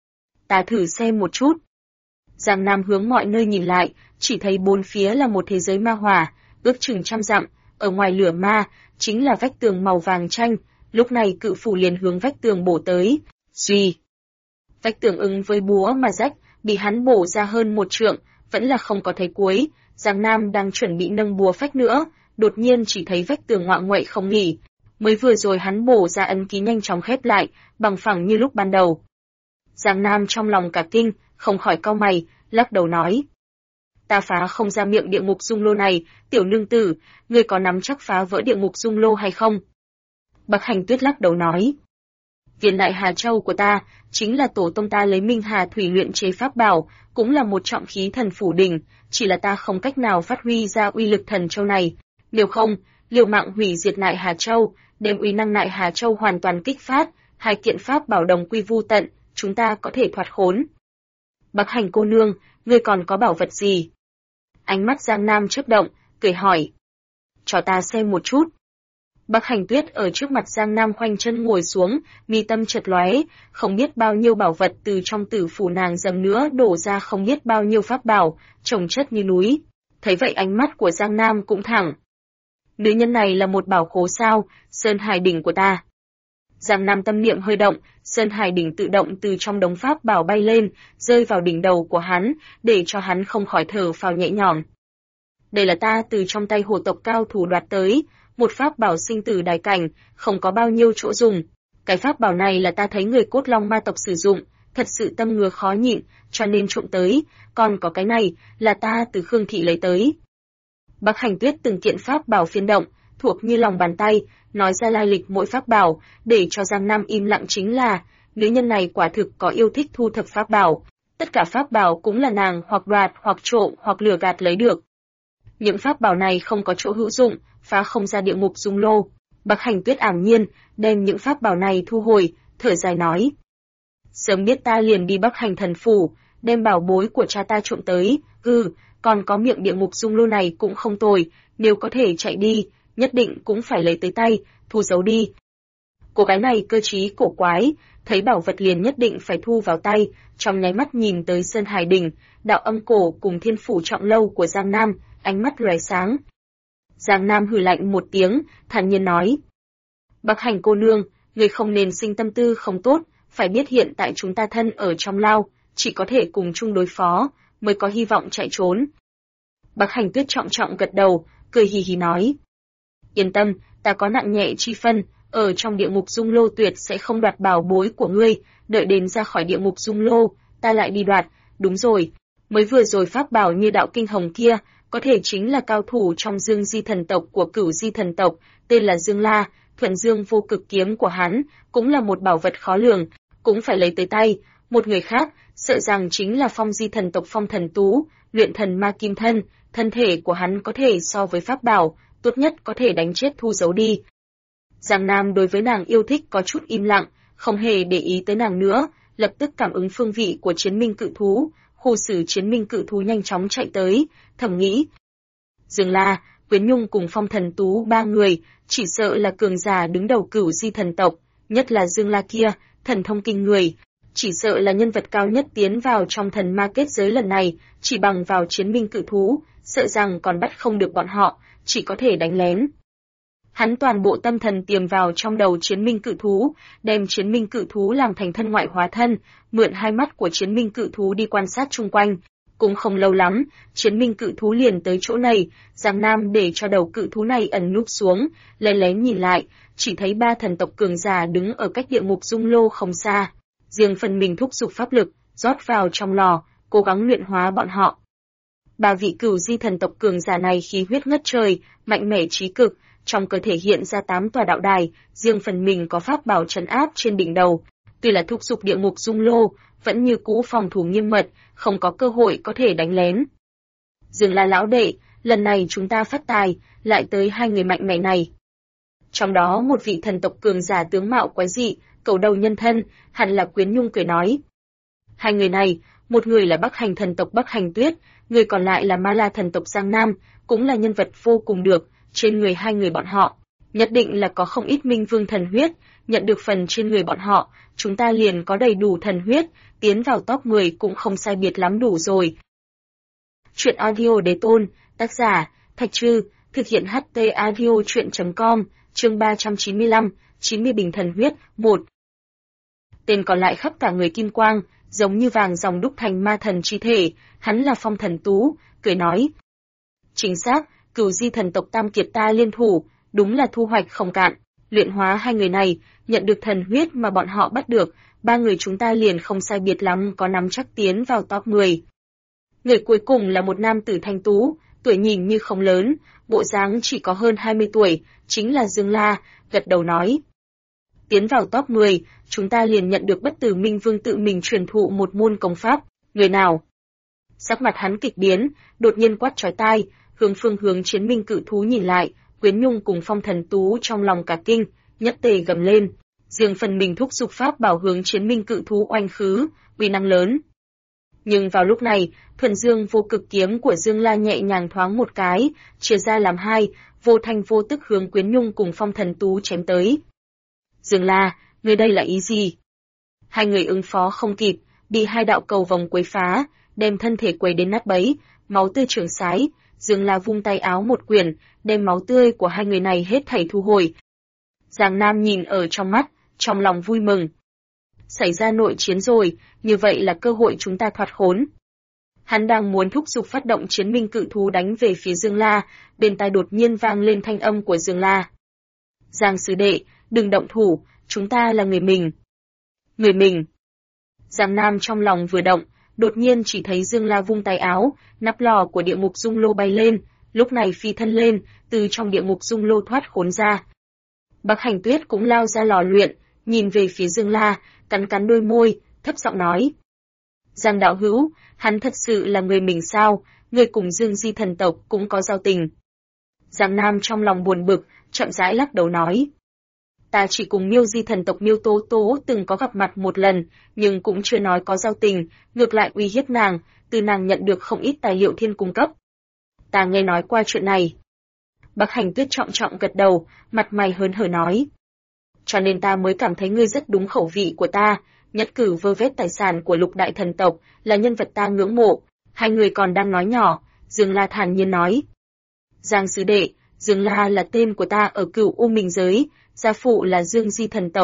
Ta thử xem một chút. Giang Nam hướng mọi nơi nhìn lại, chỉ thấy bốn phía là một thế giới ma hỏa, ước chừng 100 dặm, ở ngoài lửa ma, chính là vách tường màu vàng chanh, lúc này cự phủ liền hướng vách tường bổ tới. Duy. Vách tường ứng với búa mà rách, bị hắn bổ ra hơn 1 trượng, vẫn là không có thấy cuối. Giang Nam đang chuẩn bị nâng búa phách nữa, đột nhiên chỉ thấy vách tường ngoạ nguậy không nghỉ. Mới vừa rồi hắn bổ ra ấn ký nhanh chóng khép lại, bằng phẳng như lúc ban đầu. Giang Nam trong lòng cả kinh, không khỏi cau mày, lắc đầu nói. Ta phá không ra miệng địa ngục dung lô này, tiểu nương tử, ngươi có nắm chắc phá vỡ địa ngục dung lô hay không? Bắc Hành Tuyết lắc đầu nói. Viên đại Hà Châu của ta, chính là tổ tông ta lấy Minh Hà Thủy luyện chế pháp bảo, cũng là một trọng khí thần phủ đỉnh, chỉ là ta không cách nào phát huy ra uy lực thần châu này. Nếu không, liều mạng hủy diệt Nại Hà Châu, đem uy năng Nại Hà Châu hoàn toàn kích phát, hai kiện pháp bảo đồng quy vu tận, chúng ta có thể thoát khốn. Bắc Hành cô nương, ngươi còn có bảo vật gì? Ánh mắt Giang Nam chớp động, cười hỏi. Cho ta xem một chút. Bắc Hành Tuyết ở trước mặt Giang Nam khoanh chân ngồi xuống, mi tâm chợt lóe, không biết bao nhiêu bảo vật từ trong tử phủ nàng dầm nữa đổ ra không biết bao nhiêu pháp bảo, chồng chất như núi. Thấy vậy ánh mắt của Giang Nam cũng thẳng. Nữ nhân này là một bảo khố sao, Sơn Hải đỉnh của ta. Giang Nam tâm niệm hơi động, Sơn Hải đỉnh tự động từ trong đống pháp bảo bay lên, rơi vào đỉnh đầu của hắn, để cho hắn không khỏi thở phào nhẹ nhõm. Đây là ta từ trong tay hồ tộc cao thủ đoạt tới, một pháp bảo sinh tử đài cảnh, không có bao nhiêu chỗ dùng. Cái pháp bảo này là ta thấy người cốt long ma tộc sử dụng, thật sự tâm ngứa khó nhịn, cho nên trộm tới, còn có cái này, là ta từ Khương Thị lấy tới. Bắc Hành Tuyết từng kiện pháp bảo phiên động, thuộc như lòng bàn tay, nói ra lai lịch mỗi pháp bảo, để cho Giang Nam im lặng chính là, nữ nhân này quả thực có yêu thích thu thập pháp bảo, tất cả pháp bảo cũng là nàng hoặc đoạt hoặc trộm hoặc lừa gạt lấy được. Những pháp bảo này không có chỗ hữu dụng, phá không ra địa ngục dung lô. Bắc Hành Tuyết ảm nhiên, đem những pháp bảo này thu hồi, thở dài nói. Sớm biết ta liền đi Bắc Hành thần phủ, đem bảo bối của cha ta trộm tới, còn có miệng địa ngục dung lô này cũng không tồi, nếu có thể chạy đi, nhất định cũng phải lấy tới tay, thu giấu đi. Cô gái này cơ trí cổ quái, thấy bảo vật liền nhất định phải thu vào tay, trong nháy mắt nhìn tới Sơn Hải đỉnh, đạo âm cổ cùng thiên phủ trọng lâu của Giang Nam, ánh mắt lóe sáng. Giang Nam hừ lạnh một tiếng, thản nhiên nói. Bắc Hành cô nương, người không nên sinh tâm tư không tốt, phải biết hiện tại chúng ta thân ở trong lao, chỉ có thể cùng chung đối phó, mới có hy vọng chạy trốn. Bắc Hành Tuyết trọng trọng gật đầu, cười hì hì nói. Yên tâm, ta có nặng nhẹ chi phân, ở trong địa ngục dung lô tuyệt sẽ không đoạt bảo bối của ngươi, đợi đến ra khỏi địa ngục dung lô, ta lại đi đoạt, đúng rồi, mới vừa rồi pháp bảo như đạo kinh hồng kia, có thể chính là cao thủ trong Dương Di thần tộc của Cửu Di thần tộc, tên là Dương La, Thuần Dương Vô Cực kiếm của hắn, cũng là một bảo vật khó lường, cũng phải lấy tới tay. Một người khác, sợ rằng chính là Phong Di thần tộc Phong Thần Tú, luyện thần ma kim thân, thân thể của hắn có thể so với pháp bảo, tốt nhất có thể đánh chết thu giấu đi. Giang Nam đối với nàng yêu thích có chút im lặng, không hề để ý tới nàng nữa, lập tức cảm ứng phương vị của chiến minh cự thú, khu xử chiến minh cự thú nhanh chóng chạy tới, thầm nghĩ. Dương La, Quyến Nhung cùng Phong Thần Tú ba người, chỉ sợ là cường giả đứng đầu Cửu Di thần tộc, nhất là Dương La kia, thần thông kinh người, chỉ sợ là nhân vật cao nhất tiến vào trong thần ma kết giới lần này, chỉ bằng vào chiến minh cự thú, sợ rằng còn bắt không được bọn họ, chỉ có thể đánh lén. Hắn toàn bộ tâm thần tiềm vào trong đầu chiến minh cự thú, đem chiến minh cự thú làm thành thân ngoại hóa thân, mượn hai mắt của chiến minh cự thú đi quan sát chung quanh. Cũng không lâu lắm, chiến minh cự thú liền tới chỗ này, Giang Nam để cho đầu cự thú này ẩn núp xuống, lén lén nhìn lại, chỉ thấy ba thần tộc cường giả đứng ở cách địa ngục dung lô không xa. Riêng phần mình thúc giục pháp lực, rót vào trong lò, cố gắng luyện hóa bọn họ. Ba vị Cửu Di thần tộc cường giả này khí huyết ngất trời, mạnh mẽ trí cực, trong cơ thể hiện ra 8 tòa đạo đài, riêng phần mình có pháp bảo trấn áp trên đỉnh đầu. Tuy là thúc giục địa ngục dung lô, vẫn như cũ phòng thủ nghiêm mật, không có cơ hội có thể đánh lén. Dương La lão đệ, lần này chúng ta phát tài, lại tới hai người mạnh mẽ này. Trong đó một vị thần tộc cường giả tướng mạo quái dị, cầu đầu nhân thân, hẳn là Quyến Nhung cười nói. Hai người này, một người là Bắc Hành thần tộc Bắc Hành Tuyết, người còn lại là Ma La thần tộc Giang Nam, cũng là nhân vật vô cùng được, trên người hai người bọn họ, nhất định là có không ít minh vương thần huyết, nhận được phần trên người bọn họ, chúng ta liền có đầy đủ thần huyết, tiến vào top 10 cũng không sai biệt lắm đủ rồi. Chuyện audio đế tôn, tác giả, Thạch Trư, thực hiện HT audio chuyện.com, chương 395, 90 bình thần huyết, 1. Tên còn lại khắp cả người kim quang, giống như vàng dòng đúc thành ma thần chi thể, hắn là Phong Thần Tú, cười nói. Chính xác, Cửu Di thần tộc Tam Kiệt ta liên thủ, đúng là thu hoạch không cạn, luyện hóa hai người này, nhận được thần huyết mà bọn họ bắt được, ba người chúng ta liền không sai biệt lắm có nắm chắc tiến vào top 10. Người cuối cùng là một nam tử thanh tú, tuổi nhìn như không lớn, bộ dáng chỉ có hơn 20 tuổi, chính là Dương La, gật đầu nói. Tiến vào top 10, chúng ta liền nhận được Bất Tử Minh Vương tự mình truyền thụ một môn công pháp, người nào? Sắc mặt hắn kịch biến, đột nhiên quát chói tai, hướng chiến minh cự thú nhìn lại, Quyến Nhung cùng Phong Thần Tú trong lòng cả kinh, nhất tề gầm lên, riêng phần mình thúc giục pháp bảo hướng chiến minh cự thú oanh khứ, uy năng lớn. Nhưng vào lúc này, Thuần Dương Vô Cực kiếm của Dương La nhẹ nhàng thoáng một cái, chia ra làm hai, vô thanh vô tức hướng Quyến Nhung cùng Phong Thần Tú chém tới. Dương La, người đây là ý gì? Hai người ứng phó không kịp, bị hai đạo cầu vòng quấy phá, đem thân thể quấy đến nát bấy, máu tươi trường sái. Dương La vung tay áo một quyển, đem máu tươi của hai người này hết thảy thu hồi. Giang Nam nhìn ở trong mắt, trong lòng vui mừng. Xảy ra nội chiến rồi, như vậy là cơ hội chúng ta thoát khốn. Hắn đang muốn thúc giục phát động chiến minh cự thú đánh về phía Dương La, bên tai đột nhiên vang lên thanh âm của Dương La. Giang sư đệ, đừng động thủ, chúng ta là người mình. Người mình. Giang Nam trong lòng vừa động, đột nhiên chỉ thấy Dương La vung tay áo, nắp lò của địa ngục dung lô bay lên, lúc này phi thân lên, từ trong địa ngục dung lô thoát khốn ra. Bắc Hành Tuyết cũng lao ra lò luyện, nhìn về phía Dương La, cắn cắn đôi môi, thấp giọng nói. Giang đạo hữu, hắn thật sự là người mình sao, người cùng Dương Di thần tộc cũng có giao tình. Giang Nam trong lòng buồn bực, chậm rãi lắc đầu nói. Ta chỉ cùng Miêu Di thần tộc Miêu Tố Tố từng có gặp mặt một lần, nhưng cũng chưa nói có giao tình, ngược lại uy hiếp nàng, từ nàng nhận được không ít tài liệu thiên cung cấp. Ta nghe nói qua chuyện này. Bắc Hành Tuyết trọng trọng gật đầu, mặt mày hớn hở nói. Cho nên ta mới cảm thấy ngươi rất đúng khẩu vị của ta, nhất cử vơ vét tài sản của Lục đại thần tộc, là nhân vật ta ngưỡng mộ. Hai người còn đang nói nhỏ, Dương La thản nhiên nói. Giang sứ đệ, Dương La là tên của ta ở Cửu U Minh giới, gia phụ là Dương Di thần tộc,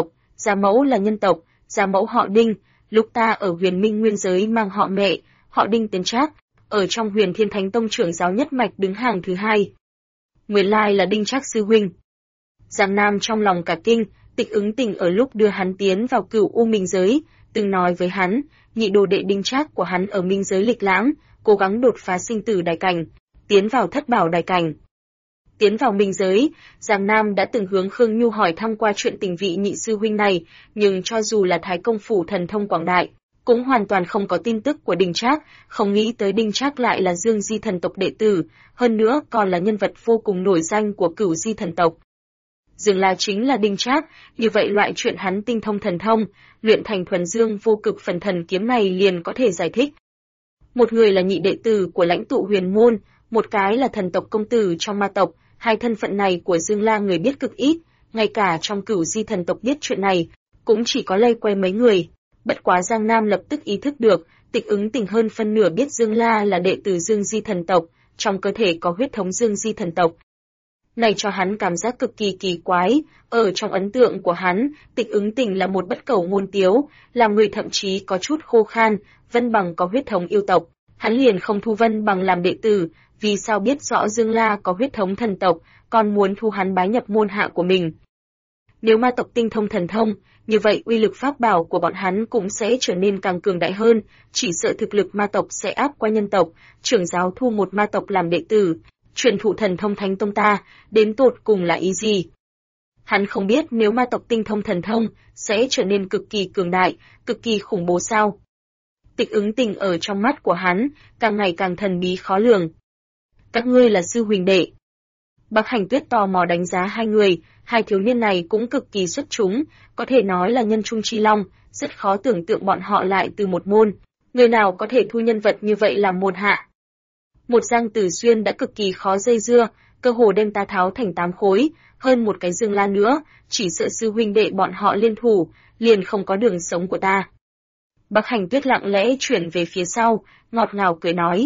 Gia mẫu là nhân tộc, gia mẫu họ Đinh, lúc ta ở Huyền Minh Nguyên giới mang họ mẹ, họ Đinh tên Trác, ở trong Huyền Thiên Thánh Tông trưởng giáo nhất mạch đứng hàng thứ 2. Nguyên lai là Đinh Trác sư huynh. Giang Nam trong lòng cả kinh, Tịch Ứng Tình ở lúc đưa hắn tiến vào Cửu U Minh giới, từng nói với hắn, nhị đồ đệ Đinh Trác của hắn ở Minh giới lịch lãm, cố gắng đột phá sinh tử đại cảnh, tiến vào thất bảo đại cảnh. Tiến vào Minh giới, Giang Nam đã từng hướng Khương Nhu hỏi thăm qua chuyện tình vị nhị sư huynh này, nhưng cho dù là Thái Công phủ thần thông quảng đại, cũng hoàn toàn không có tin tức của Đinh Trác, không nghĩ tới Đinh Trác lại là Dương Di thần tộc đệ tử, hơn nữa còn là nhân vật vô cùng nổi danh của Cửu Di thần tộc. Dương La chính là Đinh Trác, như vậy loại chuyện hắn tinh thông thần thông, luyện thành thuần dương vô cực phần thần kiếm này liền có thể giải thích. Một người là nhị đệ tử của lãnh tụ huyền môn, một cái là thần tộc công tử trong ma tộc, hai thân phận này của Dương La người biết cực ít, ngay cả trong Cửu Di thần tộc biết chuyện này, cũng chỉ có lây quay mấy người. Bất quá Giang Nam lập tức ý thức được, Tịch Ứng Tình hơn phân nửa biết Dương La là đệ tử Dương Di thần tộc, trong cơ thể có huyết thống Dương Di thần tộc. Này cho hắn cảm giác cực kỳ kỳ quái, ở trong ấn tượng của hắn, Tịch Ứng Tình là một bất cẩu ngôn tiếu, là người thậm chí có chút khô khan, Vân Bằng có huyết thống yêu tộc, hắn liền không thu Vân Bằng làm đệ tử, vì sao biết rõ Dương La có huyết thống thần tộc, còn muốn thu hắn bái nhập môn hạ của mình. Nếu ma tộc tinh thông thần thông, như vậy uy lực pháp bảo của bọn hắn cũng sẽ trở nên càng cường đại hơn, chỉ sợ thực lực ma tộc sẽ áp qua nhân tộc, trưởng giáo thu một ma tộc làm đệ tử, truyền thụ thần thông Thánh Tông ta, đến tột cùng là ý gì? Hắn không biết nếu ma tộc tinh thông thần thông, sẽ trở nên cực kỳ cường đại, cực kỳ khủng bố sao? Tịch Ứng Tình ở trong mắt của hắn, càng ngày càng thần bí khó lường. Các ngươi là sư huynh đệ. Bắc Hành Tuyết tò mò đánh giá hai người, hai thiếu niên này cũng cực kỳ xuất chúng, có thể nói là nhân trung chi long, rất khó tưởng tượng bọn họ lại từ một môn. Người nào có thể thu nhân vật như vậy làm môn hạ? Một Giang Tử Xuyên đã cực kỳ khó dây dưa, cơ hồ đem ta tháo thành 8 khối, hơn một cái Dương La nữa, chỉ sợ sư huynh đệ bọn họ liên thủ, liền không có đường sống của ta. Bắc Hành Tuyết lặng lẽ chuyển về phía sau, ngọt ngào cười nói.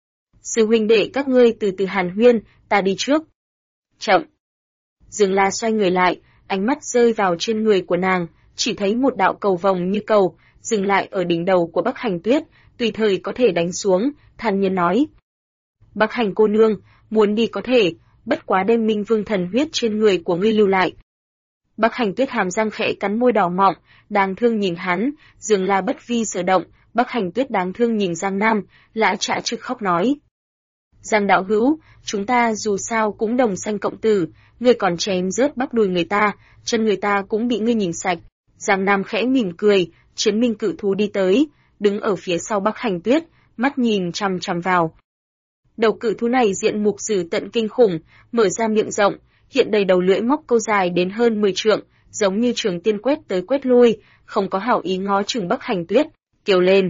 Sư huynh đệ các ngươi từ từ hàn huyên, ta đi trước. Chậm. Dương La xoay người lại, ánh mắt rơi vào trên người của nàng, chỉ thấy một đạo cầu vồng như cầu, dừng lại ở đỉnh đầu của Bắc Hành Tuyết, tùy thời có thể đánh xuống, thản nhiên nói. Bắc Hành cô nương, muốn đi có thể, bất quá đem Minh Vương thần huyết trên người của ngươi lưu lại. Bắc Hành Tuyết hàm răng khẽ cắn môi đỏ mọng, đáng thương nhìn hắn, Dương La bất vi sở động, Bắc Hành Tuyết đáng thương nhìn Giang Nam, lã chả trực khóc nói. Giang đạo hữu, chúng ta dù sao cũng đồng sanh cộng tử, ngươi còn chém rớt bắp đùi người ta, chân người ta cũng bị ngươi nhìn sạch. Giang Nam khẽ mỉm cười, chiến minh cự thú đi tới, đứng ở phía sau Bắc Hành Tuyết, mắt nhìn chằm chằm vào. Đầu cự thú này diện mục dữ tận kinh khủng, mở ra miệng rộng, hiện đầy đầu lưỡi móc câu dài đến hơn 10 trượng, giống như trường tiên quét tới quét lui, không có hảo ý ngó chừng Bắc Hành Tuyết, kêu lên.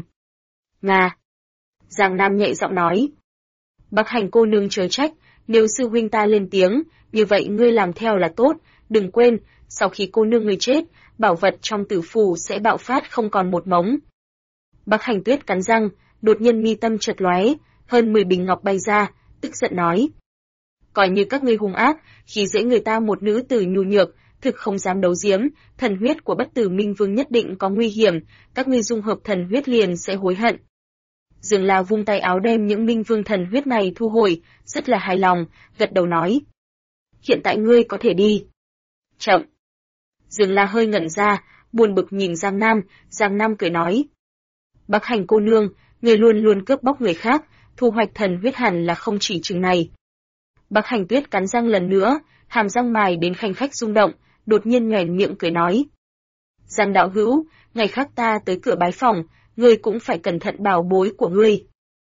Nga. Giang Nam nhẹ giọng nói. Bắc Hành cô nương chớ trách, nếu sư huynh ta lên tiếng, như vậy ngươi làm theo là tốt, đừng quên, sau khi cô nương ngươi chết, bảo vật trong tử phù sẽ bạo phát không còn một mống. Bắc Hành Tuyết cắn răng, đột nhiên mi tâm chợt lóe, hơn 10 bình ngọc bay ra, tức giận nói. Coi như các ngươi hung ác, khi dễ người ta một nữ tử nhu nhược, thực không dám đấu giếm, thần huyết của bất tử Minh Vương nhất định có nguy hiểm, các ngươi dung hợp thần huyết liền sẽ hối hận. Dương La vung tay áo đem những Minh Vương thần huyết này thu hồi, rất là hài lòng, gật đầu nói. Hiện tại ngươi có thể đi. Chậm. Dương La hơi ngẩn ra, buồn bực nhìn Giang Nam cười nói. Bắc Hành cô nương, ngươi luôn luôn cướp bóc người khác, thu hoạch thần huyết hẳn là không chỉ chừng này. Bắc Hành Tuyết cắn răng lần nữa, hàm răng mài đến khanh khách rung động, đột nhiên nhoẻn miệng cười nói. Giang đạo hữu, ngày khác ta tới cửa bái phòng, ngươi cũng phải cẩn thận bảo bối của ngươi.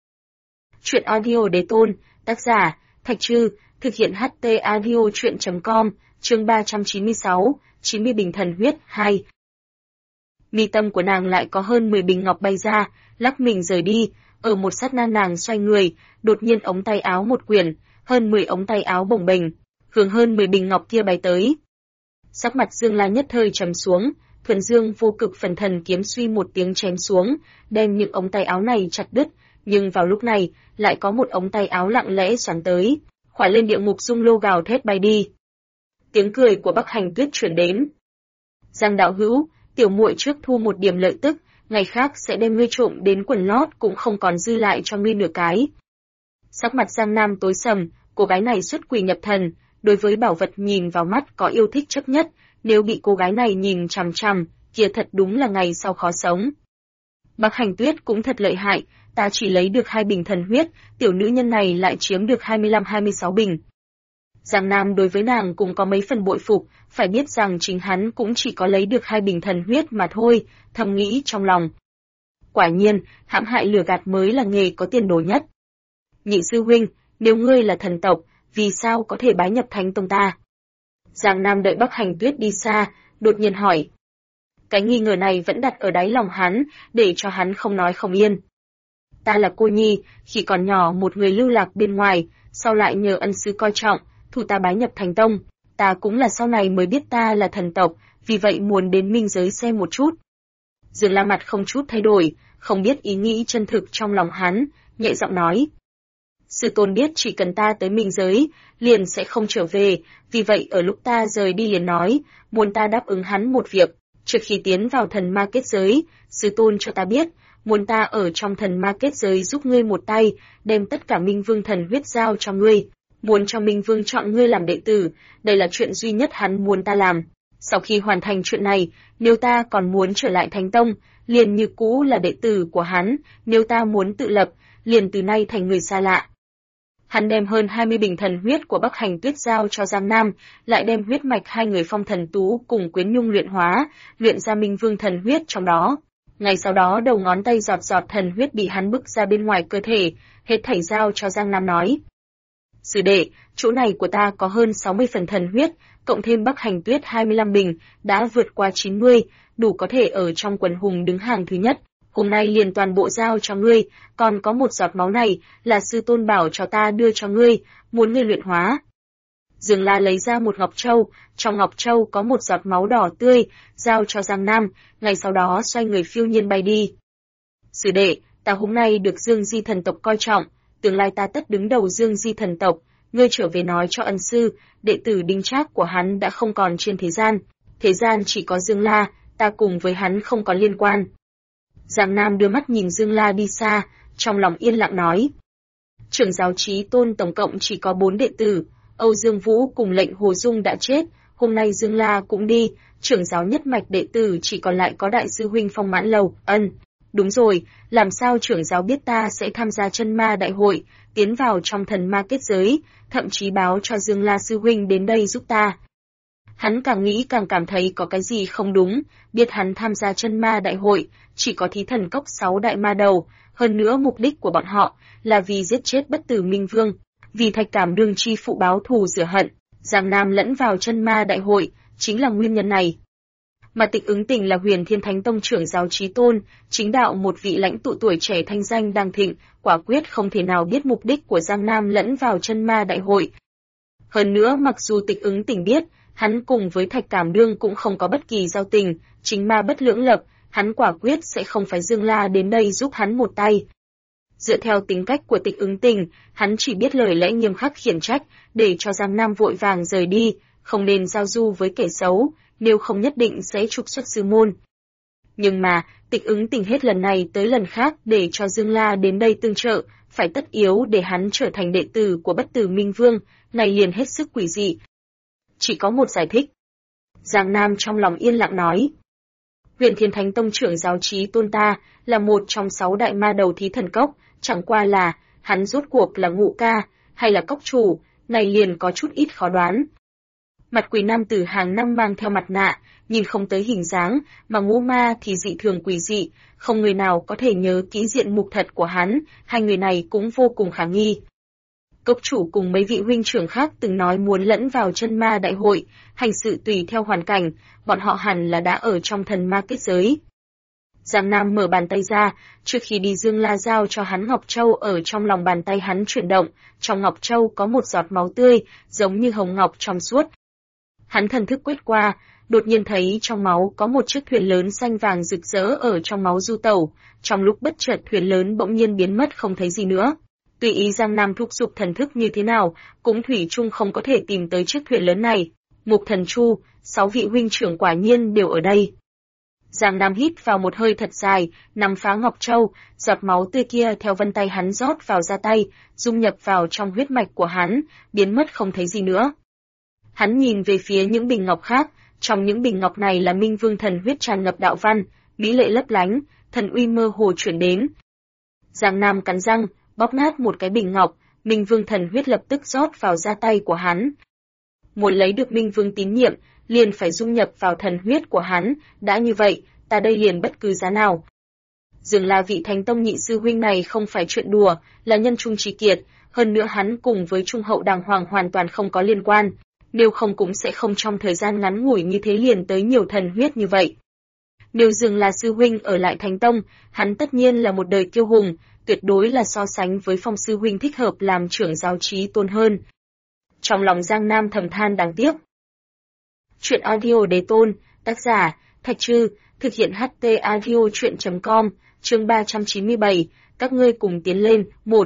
Chuyện audio đế tôn, tác giả, Thạch Trư, thực hiện HT audio chuyện.com, chương 396, 90 bình thần huyết, 2. Mi tâm của nàng lại có hơn 10 bình ngọc bay ra, lắc mình rời đi, ở một sát na nàng xoay người, đột nhiên ống tay áo một quyển, hơn 10 ống tay áo bồng bềnh, hướng hơn 10 bình ngọc kia bay tới. Sắc mặt Dương La nhất thời trầm xuống, thuần dương vô cực phần thần kiếm suy một tiếng chém xuống, đem những ống tay áo này chặt đứt, nhưng vào lúc này, lại có một ống tay áo lặng lẽ xoắn tới, khoải lên địa ngục dung lô gào thét bay đi. Tiếng cười của Bắc Hành Tuyết truyền đến. Giang đạo hữu, tiểu muội trước thu một điểm lợi tức, ngày khác sẽ đem ngươi trộm đến quần lót cũng không còn dư lại cho ngươi nửa cái. Sắc mặt Giang Nam tối sầm, cô gái này xuất quỷ nhập thần, đối với bảo vật nhìn vào mắt có yêu thích chấp nhất, nếu bị cô gái này nhìn chằm chằm, kia thật đúng là ngày sau khó sống. Bắc Hành Tuyết cũng thật lợi hại, ta chỉ lấy được 2 bình thần huyết, tiểu nữ nhân này lại chiếm được 25-26 bình. Giang Nam đối với nàng cũng có mấy phần bội phục, phải biết rằng chính hắn cũng chỉ có lấy được 2 bình thần huyết mà thôi, thầm nghĩ trong lòng. Quả nhiên, hãm hại lừa gạt mới là nghề có tiền đồ nhất. Nhị sư huynh, nếu ngươi là thần tộc, vì sao có thể bái nhập Thánh Tông ta? Giang Nam đợi Bắc Hành Tuyết đi xa, đột nhiên hỏi. Cái nghi ngờ này vẫn đặt ở đáy lòng hắn, để cho hắn không nói không yên. Ta là cô nhi, khi còn nhỏ một người lưu lạc bên ngoài, sau lại nhờ ân sư coi trọng, thu ta bái nhập Thánh Tông. Ta cũng là sau này mới biết ta là thần tộc, vì vậy muốn đến minh giới xem một chút. Dương La mặt không chút thay đổi, không biết ý nghĩ chân thực trong lòng hắn, nhẹ giọng nói. Sư tôn biết chỉ cần ta tới minh giới, liền sẽ không trở về, vì vậy ở lúc ta rời đi liền nói, muốn ta đáp ứng hắn một việc, trước khi tiến vào thần ma kết giới, sư tôn cho ta biết, muốn ta ở trong thần ma kết giới giúp ngươi một tay, đem tất cả Minh Vương thần huyết giao cho ngươi, muốn cho Minh Vương chọn ngươi làm đệ tử, đây là chuyện duy nhất hắn muốn ta làm. Sau khi hoàn thành chuyện này, nếu ta còn muốn trở lại Thánh Tông, liền như cũ là đệ tử của hắn, nếu ta muốn tự lập, liền từ nay thành người xa lạ. Hắn đem hơn 20 bình thần huyết của Bắc Hành Tuyết giao cho Giang Nam, lại đem huyết mạch 2 người Phong Thần Tú cùng Quyến Nhung luyện hóa, luyện ra Minh Vương thần huyết trong đó. Ngay sau đó đầu ngón tay giọt giọt thần huyết bị hắn bức ra bên ngoài cơ thể, hết thảy giao cho Giang Nam nói. Sư đệ, chỗ này của ta có hơn 60 phần thần huyết, cộng thêm Bắc Hành Tuyết 25 bình, đã vượt qua 90, đủ có thể ở trong quần hùng đứng hàng thứ nhất. Hôm nay liền toàn bộ giao cho ngươi, còn có một giọt máu này, là sư tôn bảo cho ta đưa cho ngươi, muốn ngươi luyện hóa. Dương La lấy ra một ngọc châu, trong ngọc châu có một giọt máu đỏ tươi, giao cho Giang Nam, ngay sau đó xoay người phiêu nhiên bay đi. Sư đệ, ta hôm nay được Dương Di thần tộc coi trọng, tương lai ta tất đứng đầu Dương Di thần tộc, ngươi trở về nói cho ân sư, đệ tử Đinh Trác của hắn đã không còn trên thế gian chỉ có Dương La, ta cùng với hắn không có liên quan. Giang Nam đưa mắt nhìn Dương La đi xa, trong lòng yên lặng nói. Trưởng giáo Chí Tôn tổng cộng chỉ có 4 đệ tử, Âu Dương Vũ cùng lệnh Hồ Dung đã chết, hôm nay Dương La cũng đi, trưởng giáo nhất mạch đệ tử chỉ còn lại có đại sư huynh Phong Mãn Lầu, đúng rồi, làm sao trưởng giáo biết ta sẽ tham gia chân ma đại hội, tiến vào trong thần ma kết giới, thậm chí báo cho Dương La sư huynh đến đây giúp ta. Hắn càng nghĩ càng cảm thấy có cái gì không đúng, biết hắn tham gia chân ma đại hội, chỉ có thí thần cốc 6 đại ma đầu, hơn nữa mục đích của bọn họ là vì giết chết Bất Tử Minh Vương, vì Thạch Cảm Đương chi phụ báo thù rửa hận, Giang Nam lẫn vào chân ma đại hội, chính là nguyên nhân này. Mà Tịch Ứng Tình là Huyền Thiên Thánh Tông trưởng giáo Chí Tôn, chính đạo một vị lãnh tụ tuổi trẻ thanh danh đang thịnh, quả quyết không thể nào biết mục đích của Giang Nam lẫn vào chân ma đại hội. Hơn nữa mặc dù Tịch Ứng Tình biết, hắn cùng với Thạch Cảm Đương cũng không có bất kỳ giao tình, chính ma bất lưỡng lập, hắn quả quyết sẽ không phải Dương La đến đây giúp hắn một tay. Dựa theo tính cách của Tịch Ứng Tình, hắn chỉ biết lời lẽ nghiêm khắc khiển trách, để cho Giang Nam vội vàng rời đi, không nên giao du với kẻ xấu, nếu không nhất định sẽ trục xuất sư môn. Nhưng mà, Tịch Ứng Tình hết lần này tới lần khác để cho Dương La đến đây tương trợ, phải tất yếu để hắn trở thành đệ tử của Bất Tử Minh Vương, này liền hết sức quỷ dị. Chỉ có một giải thích. Giang Nam trong lòng yên lặng nói. Huyền Thiên Thánh Tông trưởng giáo Chí Tôn ta là một trong 6 đại ma đầu thí thần cốc, chẳng qua là hắn rốt cuộc là Ngũ Ca hay là cốc chủ, này liền có chút ít khó đoán. Mặt quỷ nam tử hàng năm mang theo mặt nạ, nhìn không tới hình dáng, mà Ngũ Ma thì dị thường quỷ dị, không người nào có thể nhớ kỹ diện mục thật của hắn, hai người này cũng vô cùng khả nghi. Cốc chủ cùng mấy vị huynh trưởng khác từng nói muốn lẫn vào chân ma đại hội, hành sự tùy theo hoàn cảnh, bọn họ hẳn là đã ở trong thần ma kết giới. Giang Nam mở bàn tay ra, trước khi đi Dương La giao cho hắn Ngọc Châu ở trong lòng bàn tay hắn chuyển động, trong Ngọc Châu có một giọt máu tươi, giống như hồng ngọc trong suốt. Hắn thần thức quét qua, đột nhiên thấy trong máu có một chiếc thuyền lớn xanh vàng rực rỡ ở trong máu du tẩu, trong lúc bất chợt thuyền lớn bỗng nhiên biến mất không thấy gì nữa. Tùy ý Giang Nam thúc giục thần thức như thế nào, cũng thủy chung không có thể tìm tới chiếc thuyền lớn này. Mục Thần Chu, 6 vị huynh trưởng quả nhiên đều ở đây. Giang Nam hít vào một hơi thật dài, nắm phá ngọc châu, giọt máu tươi kia theo vân tay hắn rót vào da tay, dung nhập vào trong huyết mạch của hắn, biến mất không thấy gì nữa. Hắn nhìn về phía những bình ngọc khác, trong những bình ngọc này là Minh Vương thần huyết tràn ngập đạo văn, mỹ lệ lấp lánh, thần uy mơ hồ chuyển đến. Giang Nam cắn răng, bóp nát một cái bình ngọc, Minh Vương thần huyết lập tức rót vào da tay của hắn. Muốn lấy được Minh Vương tín nhiệm, liền phải dung nhập vào thần huyết của hắn, đã như vậy, ta đây liền bất cứ giá nào. Dường là vị Thánh Tông nhị sư huynh này không phải chuyện đùa, là nhân trung trí kiệt, hơn nữa hắn cùng với Trung Hậu Đàng Hoàng hoàn toàn không có liên quan, nếu không cũng sẽ không trong thời gian ngắn ngủi như thế liền tới nhiều thần huyết như vậy. Nếu dường là sư huynh ở lại Thánh Tông, hắn tất nhiên là một đời kiêu hùng, tuyệt đối là so sánh với Phong sư huynh thích hợp làm trưởng giáo Chí Tôn hơn. Trong lòng Giang Nam thầm than đáng tiếc. Chuyện audio Đế Tôn, tác giả, Thạch Trư, thực hiện HT audio chuyện.com, chương 397, các ngươi cùng tiến lên, 1.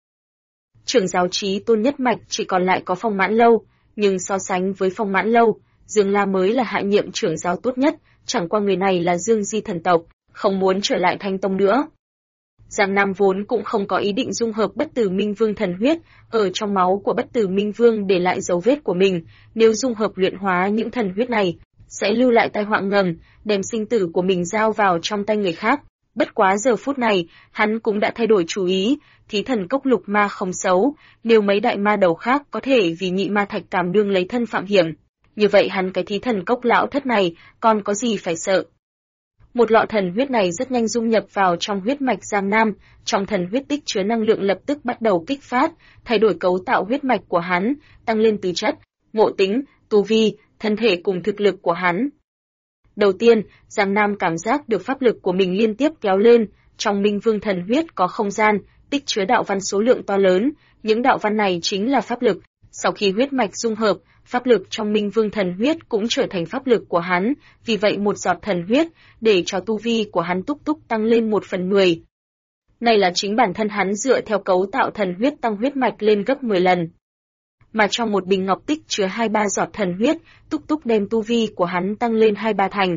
Trưởng giáo Chí Tôn nhất mạch chỉ còn lại có Phong Mãn Lâu, nhưng so sánh với Phong Mãn Lâu, Dương La mới là hạ nhiệm trưởng giáo tốt nhất, chẳng qua người này là Dương Di thần tộc, không muốn trở lại Thanh Tông nữa. Giang Nam vốn cũng không có ý định dung hợp Bất Tử Minh Vương thần huyết, ở trong máu của Bất Tử Minh Vương để lại dấu vết của mình, nếu dung hợp luyện hóa những thần huyết này, sẽ lưu lại tai họa ngầm, đem sinh tử của mình giao vào trong tay người khác. Bất quá giờ phút này, hắn cũng đã thay đổi chủ ý, thí thần cốc lục ma không xấu, nếu mấy đại ma đầu khác có thể vì nhị ma thạch cảm đương lấy thân phạm hiểm, như vậy hắn cái thí thần cốc lão thất này còn có gì phải sợ. Một lọ thần huyết này rất nhanh dung nhập vào trong huyết mạch Giang Nam, trong thần huyết tích chứa năng lượng lập tức bắt đầu kích phát, thay đổi cấu tạo huyết mạch của hắn, tăng lên tư chất, ngộ tính, tu vi, thân thể cùng thực lực của hắn. Đầu tiên, Giang Nam cảm giác được pháp lực của mình liên tiếp kéo lên, trong Minh Vương thần huyết có không gian, tích chứa đạo văn số lượng to lớn, những đạo văn này chính là pháp lực. Sau khi huyết mạch dung hợp, pháp lực trong Minh Vương thần huyết cũng trở thành pháp lực của hắn, vì vậy một giọt thần huyết, để cho tu vi của hắn túc túc tăng lên 1/10. Này là chính bản thân hắn dựa theo cấu tạo thần huyết tăng huyết mạch lên gấp 10 lần. Mà trong một bình ngọc tích chứa 2-3 giọt thần huyết, túc túc đem tu vi của hắn tăng lên 2-3 thành.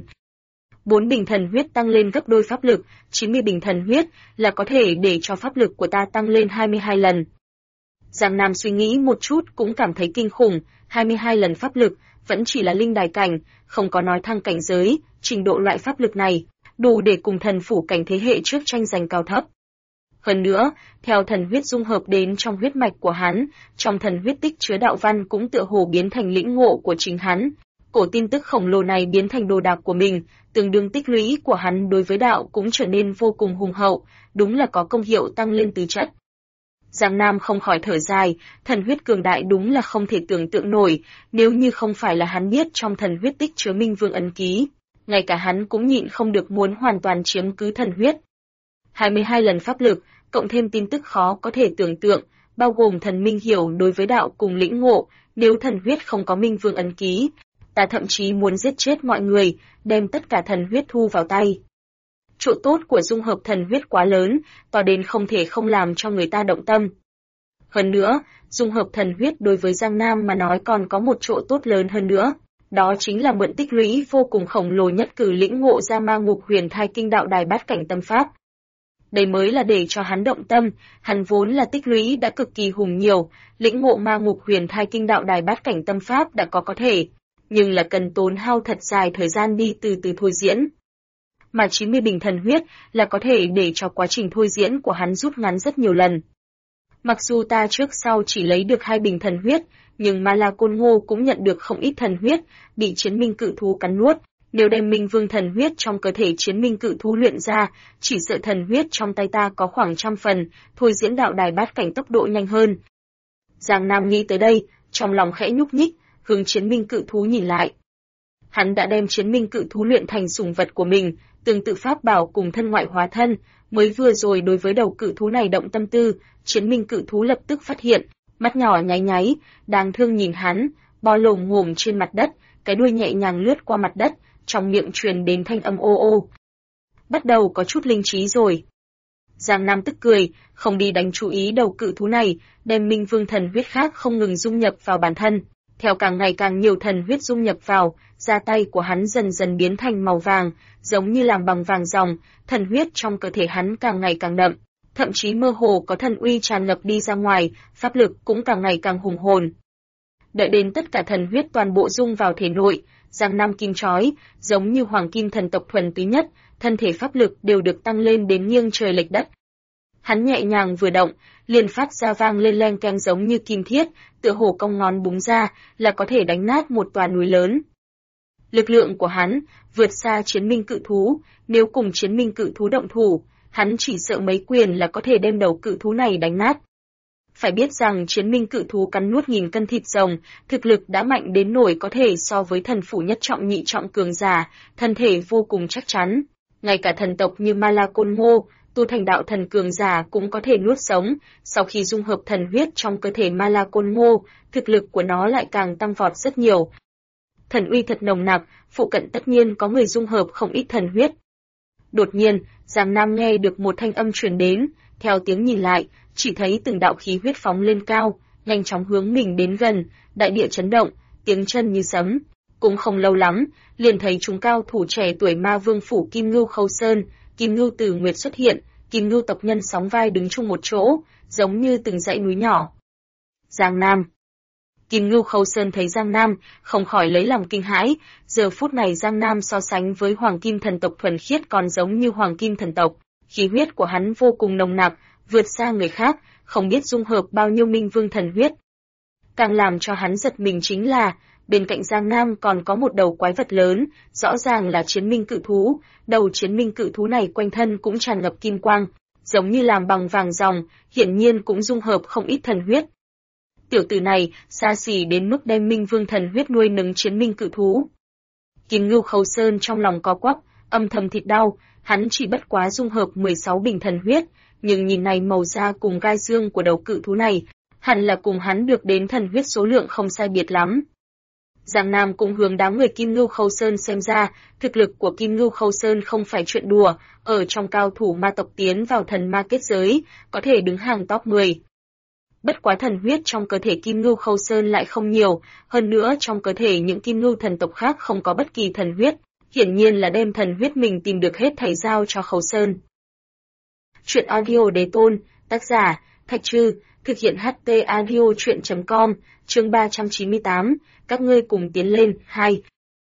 4 bình thần huyết tăng lên gấp đôi pháp lực, 90 bình thần huyết là có thể để cho pháp lực của ta tăng lên 22 lần. Giang Nam suy nghĩ một chút cũng cảm thấy kinh khủng, 22 lần pháp lực, vẫn chỉ là linh đài cảnh, không có nói thăng cảnh giới, trình độ loại pháp lực này, đủ để cùng thần phủ cảnh thế hệ trước tranh giành cao thấp. Hơn nữa, theo thần huyết dung hợp đến trong huyết mạch của hắn, trong thần huyết tích chứa đạo văn cũng tựa hồ biến thành lĩnh ngộ của chính hắn. Cổ tin tức khổng lồ này biến thành đồ đạc của mình, tương đương tích lũy của hắn đối với đạo cũng trở nên vô cùng hùng hậu, đúng là có công hiệu tăng lên tư chất. Giang Nam không khỏi thở dài, thần huyết cường đại đúng là không thể tưởng tượng nổi, nếu như không phải là hắn biết trong thần huyết tích chứa Minh Vương ấn ký, ngay cả hắn cũng nhịn không được muốn hoàn toàn chiếm cứ thần huyết. 22 lần pháp lực, cộng thêm tin tức khó có thể tưởng tượng, bao gồm thần minh hiểu đối với đạo cùng lĩnh ngộ, nếu thần huyết không có Minh Vương ấn ký, ta thậm chí muốn giết chết mọi người, đem tất cả thần huyết thu vào tay. Chỗ tốt của dung hợp thần huyết quá lớn, to đến không thể không làm cho người ta động tâm. Hơn nữa, dung hợp thần huyết đối với Giang Nam mà nói còn có một chỗ tốt lớn hơn nữa, đó chính là mượn tích lũy vô cùng khổng lồ nhất cử lĩnh ngộ ra ma ngục huyền thai kinh đạo đài bát cảnh tâm pháp. Đây mới là để cho hắn động tâm, hắn vốn là tích lũy đã cực kỳ hùng nhiều, lĩnh ngộ ma ngục huyền thai kinh đạo đài bát cảnh tâm pháp đã có thể, nhưng là cần tốn hao thật dài thời gian đi từ từ thôi diễn. Mà 90 bình thần huyết là có thể để cho quá trình thôi diễn của hắn rút ngắn rất nhiều lần. Mặc dù ta trước sau chỉ lấy được 2 bình thần huyết, nhưng Ma La Côn Ngô cũng nhận được không ít thần huyết, bị chiến minh cự thú cắn nuốt. Nếu đem Minh Vương thần huyết trong cơ thể chiến minh cự thú luyện ra, chỉ sợ thần huyết trong tay ta có khoảng 100 phần, thôi diễn đạo đài bát cảnh tốc độ nhanh hơn. Giang Nam nghĩ tới đây, trong lòng khẽ nhúc nhích, hướng chiến minh cự thú nhìn lại. Hắn đã đem chiến minh cự thú luyện thành sủng vật của mình, tương tự pháp bảo cùng thân ngoại hóa thân, mới vừa rồi đối với đầu cự thú này động tâm tư, chiến minh cự thú lập tức phát hiện, mắt nhỏ nháy nháy, đáng thương nhìn hắn, bò lồm ngồm trên mặt đất, cái đuôi nhẹ nhàng lướt qua mặt đất, trong miệng truyền đến thanh âm ô ô. Bắt đầu có chút linh trí rồi. Giang Nam tức cười, không đi đánh chú ý đầu cự thú này, đem Minh Vương thần huyết khác không ngừng dung nhập vào bản thân. Theo càng ngày càng nhiều thần huyết dung nhập vào, da tay của hắn dần dần biến thành màu vàng, giống như làm bằng vàng ròng, thần huyết trong cơ thể hắn càng ngày càng đậm, thậm chí mơ hồ có thần uy tràn ngập đi ra ngoài, pháp lực cũng càng ngày càng hùng hồn. Đợi đến tất cả thần huyết toàn bộ dung vào thể nội, Giang Nam kim chói, giống như hoàng kim thần tộc thuần túy nhất, thân thể pháp lực đều được tăng lên đến nghiêng trời lệch đất. Hắn nhẹ nhàng vừa động, liền phát ra vang lên leng keng giống như kim thiết, tựa hồ cong ngón búng ra là có thể đánh nát một tòa núi lớn. Lực lượng của hắn vượt xa chiến minh cự thú, nếu cùng chiến minh cự thú động thủ, hắn chỉ sợ mấy quyền là có thể đem đầu cự thú này đánh nát. Phải biết rằng chiến minh cự thú cắn nuốt 1000 cân thịt rồng, thực lực đã mạnh đến nỗi có thể so với thần phủ nhất trọng nhị trọng cường giả, thân thể vô cùng chắc chắn. Ngay cả thần tộc như Ma La Côn Ngô, tu thành đạo thần cường giả cũng có thể nuốt sống, sau khi dung hợp thần huyết trong cơ thể Ma La Côn Ngô, thực lực của nó lại càng tăng vọt rất nhiều. Thần uy thật nồng nặc, phụ cận tất nhiên có người dung hợp không ít thần huyết. Đột nhiên, Giang Nam nghe được một thanh âm truyền đến, theo tiếng nhìn lại, chỉ thấy từng đạo khí huyết phóng lên cao, nhanh chóng hướng mình đến gần, đại địa chấn động, tiếng chân như sấm. Cũng không lâu lắm, liền thấy chúng cao thủ trẻ tuổi Ma Vương phủ Kim Ngưu Khâu Sơn, Kim Ngưu Tử Nguyệt xuất hiện, Kim Ngưu tộc nhân sóng vai đứng chung một chỗ, giống như từng dãy núi nhỏ. Giang Nam. Kim Ngưu Khâu Sơn thấy Giang Nam, không khỏi lấy lòng kinh hãi, giờ phút này Giang Nam so sánh với Hoàng Kim thần tộc thuần khiết còn giống như Hoàng Kim thần tộc, khí huyết của hắn vô cùng nồng nặc, vượt xa người khác, không biết dung hợp bao nhiêu minh vương thần huyết. Càng làm cho hắn giật mình chính là, bên cạnh Giang Nam còn có một đầu quái vật lớn, rõ ràng là chiến minh cự thú, đầu chiến minh cự thú này quanh thân cũng tràn ngập kim quang, giống như làm bằng vàng ròng, hiển nhiên cũng dung hợp không ít thần huyết. Tiểu tử này xa xỉ đến mức đem minh vương thần huyết nuôi nấng chiến minh cự thú. Kim Ngưu Khâu Sơn trong lòng co quắp, âm thầm thịt đau, hắn chỉ bất quá dung hợp 16 bình thần huyết, nhưng nhìn này màu da cùng gai xương của đầu cự thú này, hẳn là cùng hắn được đến thần huyết số lượng không sai biệt lắm. Giang Nam cũng hướng đám người Kim Ngưu Khâu Sơn xem ra, thực lực của Kim Ngưu Khâu Sơn không phải chuyện đùa, ở trong cao thủ ma tộc tiến vào thần ma kết giới, có thể đứng hàng top 10. Bất quá thần huyết trong cơ thể Kim Ngưu Khâu Sơn lại không nhiều, hơn nữa trong cơ thể những Kim Ngưu thần tộc khác không có bất kỳ thần huyết, hiển nhiên là đem thần huyết mình tìm được hết thảy giao cho Khâu Sơn. Chuyện audio đế tôn, tác giả, Thạch Trư, thực hiện HT audio chuyện.com, chương 398, các ngươi cùng tiến lên, 2.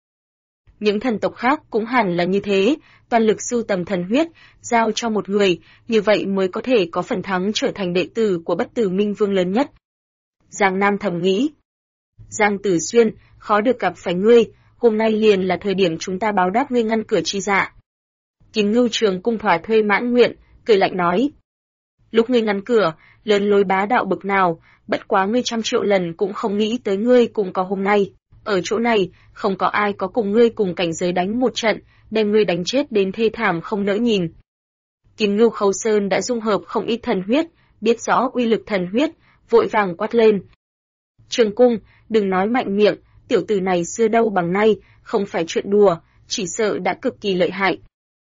Những thần tộc khác cũng hẳn là như thế, toàn lực sưu tầm thần huyết, giao cho một người, như vậy mới có thể có phần thắng trở thành đệ tử của bất tử minh vương lớn nhất. Giang Nam thầm nghĩ. Giang Tử Xuyên, khó được gặp phải ngươi, hôm nay liền là thời điểm chúng ta báo đáp ngươi ngăn cửa chi dạ. Kim Ngưu Trường cung thỏa thuê mãn nguyện, cười lạnh nói. Lúc ngươi ngăn cửa, lớn lối bá đạo bực nào, bất quá ngươi 100 triệu lần cũng không nghĩ tới ngươi cùng có hôm nay. Ở chỗ này, không có ai có cùng ngươi cùng cảnh giới đánh một trận, đem ngươi đánh chết đến thê thảm không nỡ nhìn. Kim Ngưu Khâu Sơn đã dung hợp không ít thần huyết, biết rõ uy lực thần huyết, vội vàng quát lên. Trường cung, đừng nói mạnh miệng, tiểu tử này xưa đâu bằng nay, không phải chuyện đùa, chỉ sợ đã cực kỳ lợi hại.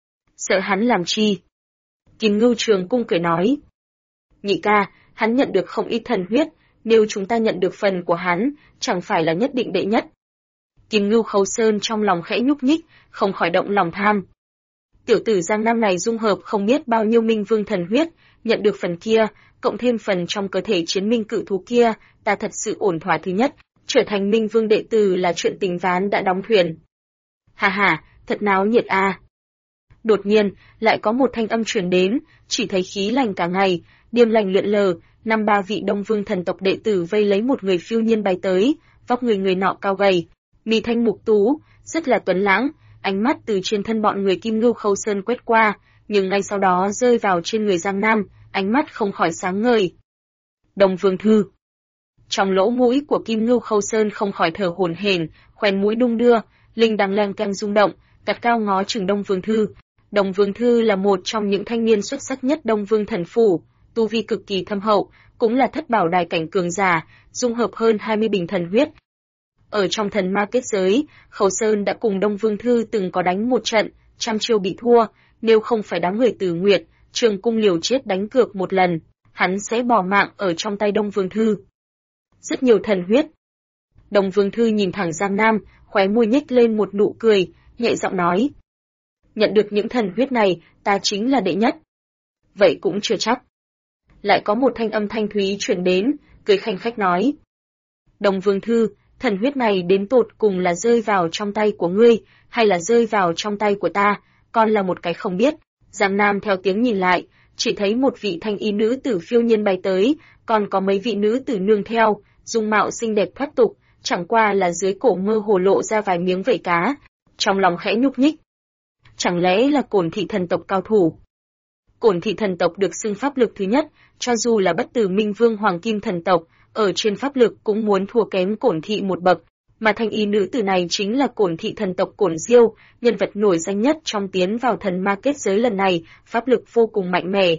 Sợ hắn làm chi? Kim Ngưu Trường cung cười nói. Nhị ca, hắn nhận được không ít thần huyết, nếu chúng ta nhận được phần của hắn, chẳng phải là nhất định đệ nhất. Kim Ngưu Khâu Sơn trong lòng khẽ nhúc nhích, không khỏi động lòng tham. Tiểu tử Giang Nam này dung hợp không biết bao nhiêu minh vương thần huyết, nhận được phần kia, cộng thêm phần trong cơ thể chiến minh cự thú kia, ta thật sự ổn thỏa thứ nhất, trở thành minh vương đệ tử là chuyện tình ván đã đóng thuyền. Hà hà, thật náo nhiệt a. Đột nhiên, lại có một thanh âm truyền đến, chỉ thấy khí lành cả ngày, điềm lành lượn lờ, 5-3 vị Đông Vương thần tộc đệ tử vây lấy một người phiêu nhiên bay tới, vóc người nọ cao gầy, mi thanh mục tú, rất là tuấn lãng, ánh mắt từ trên thân bọn người Kim Ngưu Khâu Sơn quét qua, nhưng ngay sau đó rơi vào trên người Giang Nam, ánh mắt không khỏi sáng ngời. Đông Vương Thư. Trong lỗ mũi của Kim Ngưu Khâu Sơn không khỏi thở hổn hển, khoen mũi đung đưa, linh đằng leng keng rung động, cắt cao ngó chừng Đông Vương Thư. Đông Vương Thư là một trong những thanh niên xuất sắc nhất Đông Vương thần phủ, tu vi cực kỳ thâm hậu, cũng là thất bảo đài cảnh cường giả, dung hợp hơn 20 bình thần huyết. Ở trong thần ma kết giới, Khâu Sơn đã cùng Đông Vương Thư từng có đánh một trận, 100 chiêu bị thua, nếu không phải đám người Tử Nguyệt, Trường cung liều chết đánh cược một lần, hắn sẽ bỏ mạng ở trong tay Đông Vương Thư. Rất nhiều thần huyết. Đồng Vương Thư nhìn thẳng Giang Nam, khóe môi nhếch lên một nụ cười, nhẹ giọng nói. Nhận được những thần huyết này, ta chính là đệ nhất. Vậy cũng chưa chắc. Lại có một thanh âm thanh thúy chuyển đến, cười khanh khách nói. Đồng Vương Thư, thần huyết này đến tột cùng là rơi vào trong tay của ngươi, hay là rơi vào trong tay của ta, con là một cái không biết. Giang Nam theo tiếng nhìn lại, chỉ thấy một vị thanh y nữ tử phiêu nhiên bay tới, còn có mấy vị nữ tử nương theo, dung mạo xinh đẹp thoát tục, chẳng qua là dưới cổ mơ hồ lộ ra vài miếng vảy cá, trong lòng khẽ nhúc nhích. Chẳng lẽ là Cổn thị thần tộc cao thủ? Cổn thị thần tộc được xưng pháp lực thứ nhất, cho dù là Bất Tử Minh Vương Hoàng Kim thần tộc, ở trên pháp lực cũng muốn thua kém Cổn thị một bậc, mà thanh y nữ tử này chính là Cổn thị thần tộc Cổn Diêu, nhân vật nổi danh nhất trong tiến vào thần ma kết giới lần này, pháp lực vô cùng mạnh mẽ.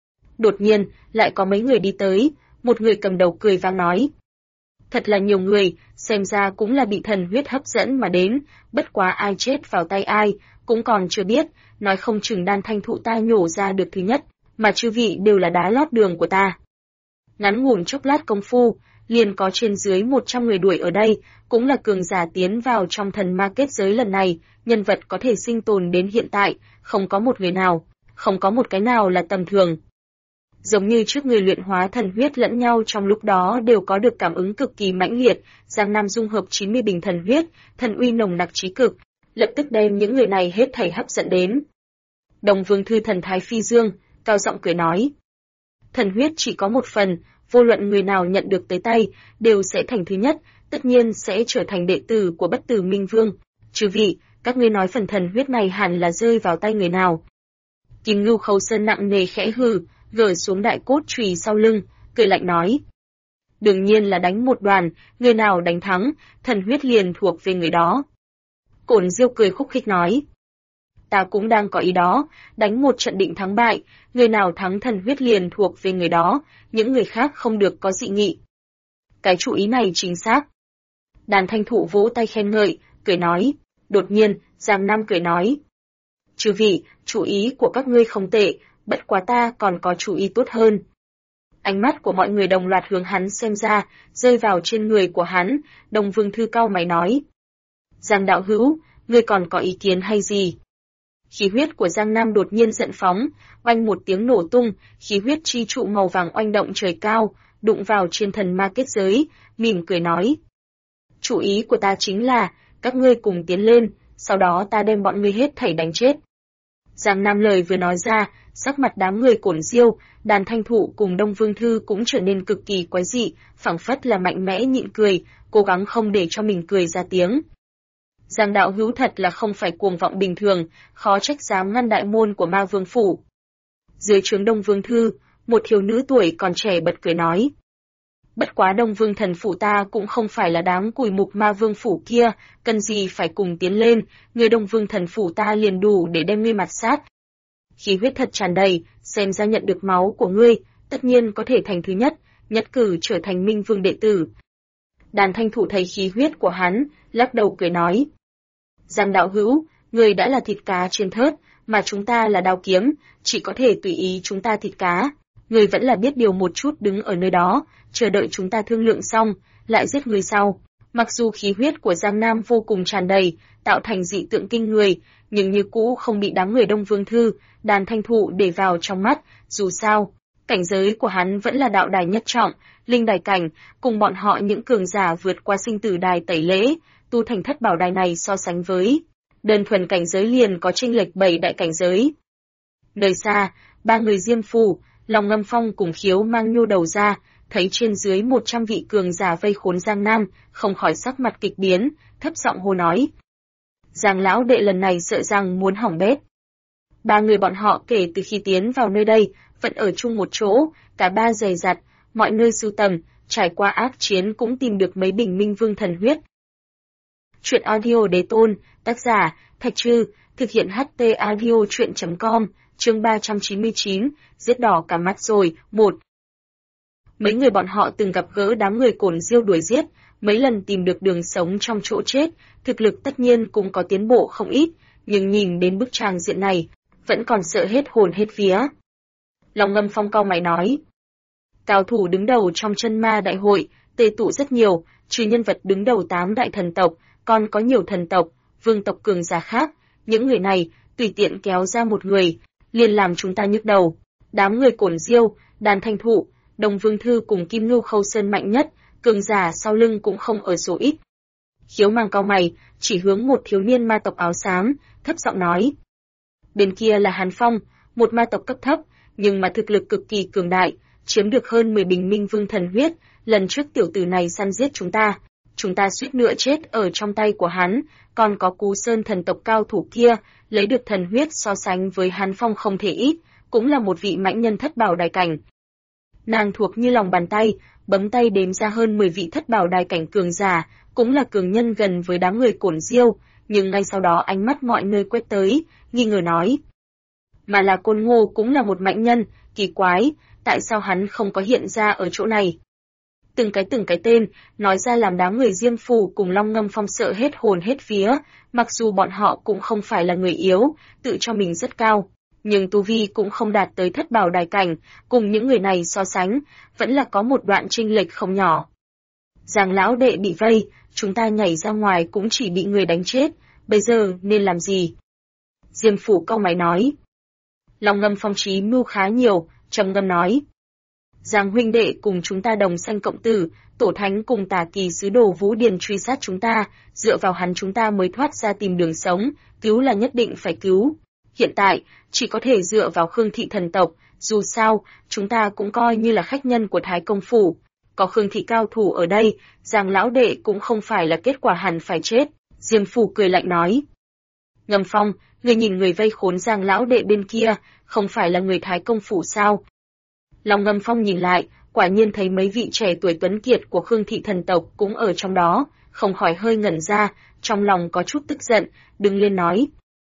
Đột nhiên, lại có mấy người đi tới, một người cầm đầu cười vang nói. Thật là nhiều người, xem ra cũng là bị thần huyết hấp dẫn mà đến, bất quá ai chết vào tay ai, cũng còn chưa biết, nói không chừng đan thanh thụ ta nhổ ra được thứ nhất, mà chư vị đều là đá lót đường của ta. Ngắn ngủn chốc lát công phu, liền có trên dưới 100 người đuổi ở đây, cũng là cường giả tiến vào trong thần ma kết giới lần này, nhân vật có thể sinh tồn đến hiện tại, không có một người nào, không có một cái nào là tầm thường. Giống như trước người luyện hóa thần huyết lẫn nhau trong lúc đó đều có được cảm ứng cực kỳ mãnh liệt, Giang Nam dung hợp 90 bình thần huyết, thần uy nồng nặc chí cực, lập tức đem những người này hết thảy hấp dẫn đến. Đồng Vương Thư thần thái phi dương, cao giọng cười nói. Thần huyết chỉ có một phần, vô luận người nào nhận được tới tay, đều sẽ thành thứ nhất, tất nhiên sẽ trở thành đệ tử của Bất Tử Minh Vương. Chư vị, các ngươi nói phần thần huyết này hẳn là rơi vào tay người nào? Kim Ngưu Khâu Sơn nặng nề khẽ hừ, gỡ xuống đại cốt chùy sau lưng, cười lạnh nói. Đương nhiên là đánh một đoàn, người nào đánh thắng, thần huyết liền thuộc về người đó. Cổn Diêu cười khúc khích nói. Ta cũng đang có ý đó, đánh một trận định thắng bại, người nào thắng thần huyết liền thuộc về người đó, những người khác không được có dị nghị. Cái chủ ý này chính xác. Đàn thanh thụ vỗ tay khen ngợi, cười nói. Đột nhiên, Giang Nam cười nói. Chư vị, chủ ý của các ngươi không tệ, bất quá ta còn có chủ ý tốt hơn. Ánh mắt của mọi người đồng loạt hướng hắn xem ra, rơi vào trên người của hắn, Đồng Vương Thư cau mày nói. Giang đạo hữu, ngươi còn có ý kiến hay gì? Khí huyết của Giang Nam đột nhiên giận phóng, oanh một tiếng nổ tung, khí huyết chi trụ màu vàng oanh động trời cao, đụng vào trên thần ma kết giới, mỉm cười nói. Chủ ý của ta chính là, các ngươi cùng tiến lên, sau đó ta đem bọn ngươi hết thảy đánh chết. Giang Nam lời vừa nói ra, sắc mặt đám người Cổn Diêu, Đàn Thanh Thụ cùng Đông Vương Thư cũng trở nên cực kỳ quái dị, phảng phất là mạnh mẽ nhịn cười, cố gắng không để cho mình cười ra tiếng. Giang đạo hữu thật là không phải cuồng vọng bình thường, khó trách dám ngăn đại môn của Ma Vương phủ. Dưới trướng Đông Vương Thư, một thiếu nữ tuổi còn trẻ bật cười nói. Bất quá Đông Vương thần phủ ta cũng không phải là đám cùi mục Ma Vương phủ kia, cần gì phải cùng tiến lên, người Đông Vương thần phủ ta liền đủ để đem ngươi mặt sát. Khí huyết thật tràn đầy, xem ra nhận được máu của ngươi, tất nhiên có thể thành thứ nhất, nhất cử trở thành Minh Vương đệ tử. Đàn Thanh Thụ thấy khí huyết của hắn, lắc đầu cười nói. Giang đạo hữu, người đã là thịt cá trên thớt, mà chúng ta là đao kiếm, chỉ có thể tùy ý chúng ta thịt cá. Người vẫn là biết điều một chút đứng ở nơi đó, chờ đợi chúng ta thương lượng xong, lại giết người sau. Mặc dù khí huyết của Giang Nam vô cùng tràn đầy, tạo thành dị tượng kinh người, nhưng như cũ không bị đám người Đông Vương Thư, Đàn Thanh Thụ để vào trong mắt, dù sao, cảnh giới của hắn vẫn là đạo đài nhất trọng, linh đài cảnh, cùng bọn họ những cường giả vượt qua sinh tử đài tẩy lễ, tu thành thất bảo đài này so sánh với đơn thuần cảnh giới liền có chênh lệch 7 đại cảnh giới. Nơi xa, ba người Diêm Phù, Lòng Ngâm Phong cùng Khiếu Mang nhô đầu ra, thấy trên dưới 100 vị cường giả vây khốn Giang Nam, không khỏi sắc mặt kịch biến, thấp giọng hô nói. Giang lão đệ lần này sợ rằng muốn hỏng bét. Ba người bọn họ kể từ khi tiến vào nơi đây, vẫn ở chung một chỗ, cả ba dày dặt, mọi nơi sưu tầm, trải qua ác chiến cũng tìm được mấy bình Minh Vương thần huyết. Chuyện audio đế tôn, tác giả, Thạch Trư, thực hiện HT audio chuyện.com, chương 399, giết đỏ cả mắt rồi, 1. Mấy người bọn họ từng gặp gỡ đám người Cổn Diêu đuổi giết, mấy lần tìm được đường sống trong chỗ chết, thực lực tất nhiên cũng có tiến bộ không ít, nhưng nhìn đến bức tràng diện này, vẫn còn sợ hết hồn hết vía. Lòng Ngâm Phong cau mày nói. Cao thủ đứng đầu trong chân ma đại hội, tề tụ rất nhiều, trừ nhân vật đứng đầu 8 đại thần tộc, còn có nhiều thần tộc, vương tộc cường giả khác, những người này tùy tiện kéo ra một người, liền làm chúng ta nhức đầu. Đám người Cổn Diêu, Đàn Thanh Thụ, Đồng Vương Thư cùng Kim Ngưu Khâu Sơn mạnh nhất, cường giả sau lưng cũng không ở số ít. Khiếu Mang cau mày, chỉ hướng một thiếu niên ma tộc áo xám, thấp giọng nói: bên kia là Hàn Phong, một ma tộc cấp thấp, nhưng mà thực lực cực kỳ cường đại, chiếm được hơn 10 bình minh vương thần huyết, lần trước tiểu tử này săn giết chúng ta suýt nữa chết ở trong tay của hắn, còn có Cú Sơn thần tộc cao thủ kia, lấy được thần huyết so sánh với Hàn Phong không thể ít, cũng là một vị mãnh nhân thất bảo đài cảnh. Nàng thuộc như lòng bàn tay, bấm tay đếm ra hơn 10 vị thất bảo đài cảnh cường giả, cũng là cường nhân gần với đám người Cổn Diêu, nhưng ngay sau đó ánh mắt mọi nơi quét tới, nghi ngờ nói: mà là Côn Ngô cũng là một mãnh nhân, kỳ quái, tại sao hắn không có hiện ra ở chỗ này? Từng cái tên, nói ra làm đám người Diêm Phù cùng Long Ngâm Phong sợ hết hồn hết vía, mặc dù bọn họ cũng không phải là người yếu, tự cho mình rất cao, nhưng tu vi cũng không đạt tới thất bảo đài cảnh, cùng những người này so sánh, vẫn là có một đoạn chênh lệch không nhỏ. Giang lão đệ bị vây, chúng ta nhảy ra ngoài cũng chỉ bị người đánh chết, bây giờ nên làm gì? Diêm Phù cau mày nói. Long Ngâm Phong trí mưu khá nhiều, trầm ngâm nói: Giang huynh đệ cùng chúng ta đồng sanh cộng tử, Tổ Thánh cùng Tà Kỳ sứ đồ Vũ Điền truy sát chúng ta, dựa vào hắn chúng ta mới thoát ra tìm đường sống, cứu là nhất định phải cứu. Hiện tại, chỉ có thể dựa vào Khương thị thần tộc, dù sao, chúng ta cũng coi như là khách nhân của Thái Công Phủ. Có Khương thị cao thủ ở đây, Giang lão đệ cũng không phải là kết quả hẳn phải chết. Diêm Phù cười lạnh nói. Ngâm Phong, người nhìn người vây khốn Giang lão đệ bên kia, không phải là người Thái Công Phủ sao? Long Ngâm Phong nhìn lại, quả nhiên thấy mấy vị trẻ tuổi tuấn kiệt của Khương thị thần tộc cũng ở trong đó, không khỏi hơi ngẩn ra, trong lòng có chút tức giận, đứng lên nói.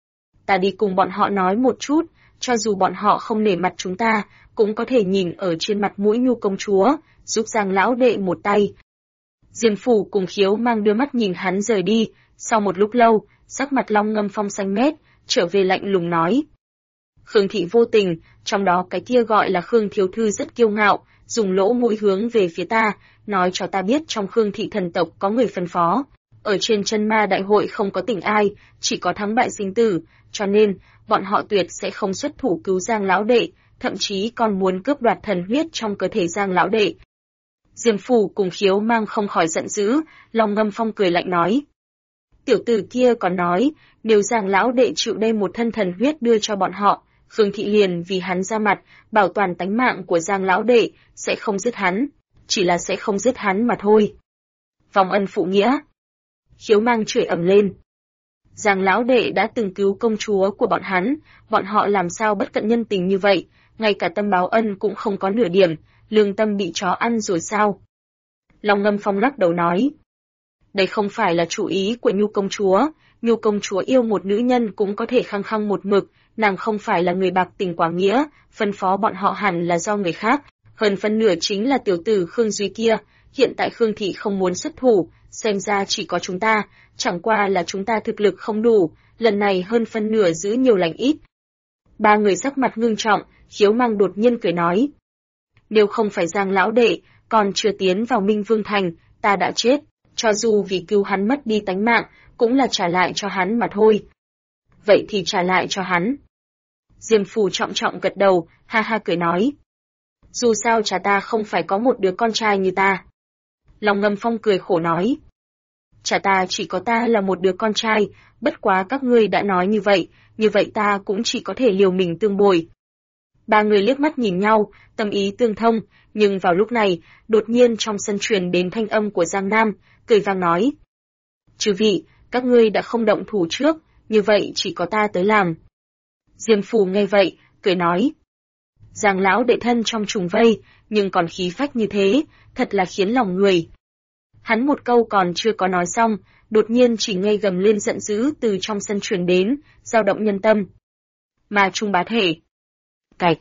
Ta đi cùng bọn họ nói một chút, cho dù bọn họ không nể mặt chúng ta, cũng có thể nhìn ở trên mặt mũi Nhu công chúa, giúp Giang lão đệ một tay. Diêm Phù cùng Khiếu Mang đưa mắt nhìn hắn rời đi, sau một lúc lâu, sắc mặt Long Ngâm Phong xanh mét, trở về lạnh lùng nói. Khương thị vô tình, trong đó cái kia gọi là Khương thiếu thư rất kiêu ngạo, dùng lỗ mũi hướng về phía ta, nói cho ta biết trong Khương thị thần tộc có người phân phó. Ở trên chân ma đại hội không có tỉnh ai, chỉ có thắng bại sinh tử, cho nên, bọn họ tuyệt sẽ không xuất thủ cứu Giang lão đệ, thậm chí còn muốn cướp đoạt thần huyết trong cơ thể Giang lão đệ. Diêm Phù cùng Khiếu Mang không khỏi giận dữ, Long Ngâm Phong cười lạnh nói. Tiểu tử kia còn nói, nếu Giang lão đệ chịu đem một thân thần huyết đưa cho bọn họ, Khương thị liền vì hắn ra mặt, bảo toàn tánh mạng của Giang lão đệ, sẽ không giết hắn, chỉ là sẽ không giết hắn mà thôi. Vòng ân phụ nghĩa. Khiếu Mang chửi ầm lên. Giang lão đệ đã từng cứu công chúa của bọn họ làm sao bất cận nhân tình như vậy, ngay cả tâm báo ân cũng không có nửa điểm, lương tâm bị chó ăn rồi sao? Long Ngâm Phong lắc đầu nói. Đây không phải là chủ ý của Nhu công chúa yêu một nữ nhân cũng có thể khăng khăng một mực, nàng không phải là người bạc tình quả nghĩa, phân phó bọn họ hẳn là do người khác, hơn phân nửa chính là tiểu tử Khương Duy kia, hiện tại Khương thị không muốn xuất thủ, xem ra chỉ có chúng ta, chẳng qua là chúng ta thực lực không đủ, lần này hơn phân nửa giữ nhiều lành ít. Ba người sắc mặt ngưng trọng, Khiếu Mang đột nhiên cười nói. Nếu không phải Giang lão đệ, còn chưa tiến vào Minh Vương Thành, ta đã chết, cho dù vì cứu hắn mất đi tánh mạng, cũng là trả lại cho hắn mà thôi. Vậy thì trả lại cho hắn. Diêm Phù trọng trọng gật đầu, ha ha cười nói. Dù sao cha ta không phải có một đứa con trai như ta. Long Ngâm Phong cười khổ nói. Cha ta chỉ có ta là một đứa con trai, bất quá các ngươi đã nói như vậy ta cũng chỉ có thể liều mình tương bồi. Ba người liếc mắt nhìn nhau, tâm ý tương thông, nhưng vào lúc này, đột nhiên trong sân truyền đến thanh âm của Giang Nam, cười vang nói. Chư vị, các ngươi đã không động thủ trước, như vậy chỉ có ta tới làm. Diêm Phù nghe vậy, cười nói. Giang lão đệ thân trong trùng vây, nhưng còn khí phách như thế, thật là khiến lòng người. Hắn một câu còn chưa có nói xong, đột nhiên chỉ nghe gầm lên giận dữ từ trong sân truyền đến, dao động nhân tâm. Ma trung bá thể. Cạch.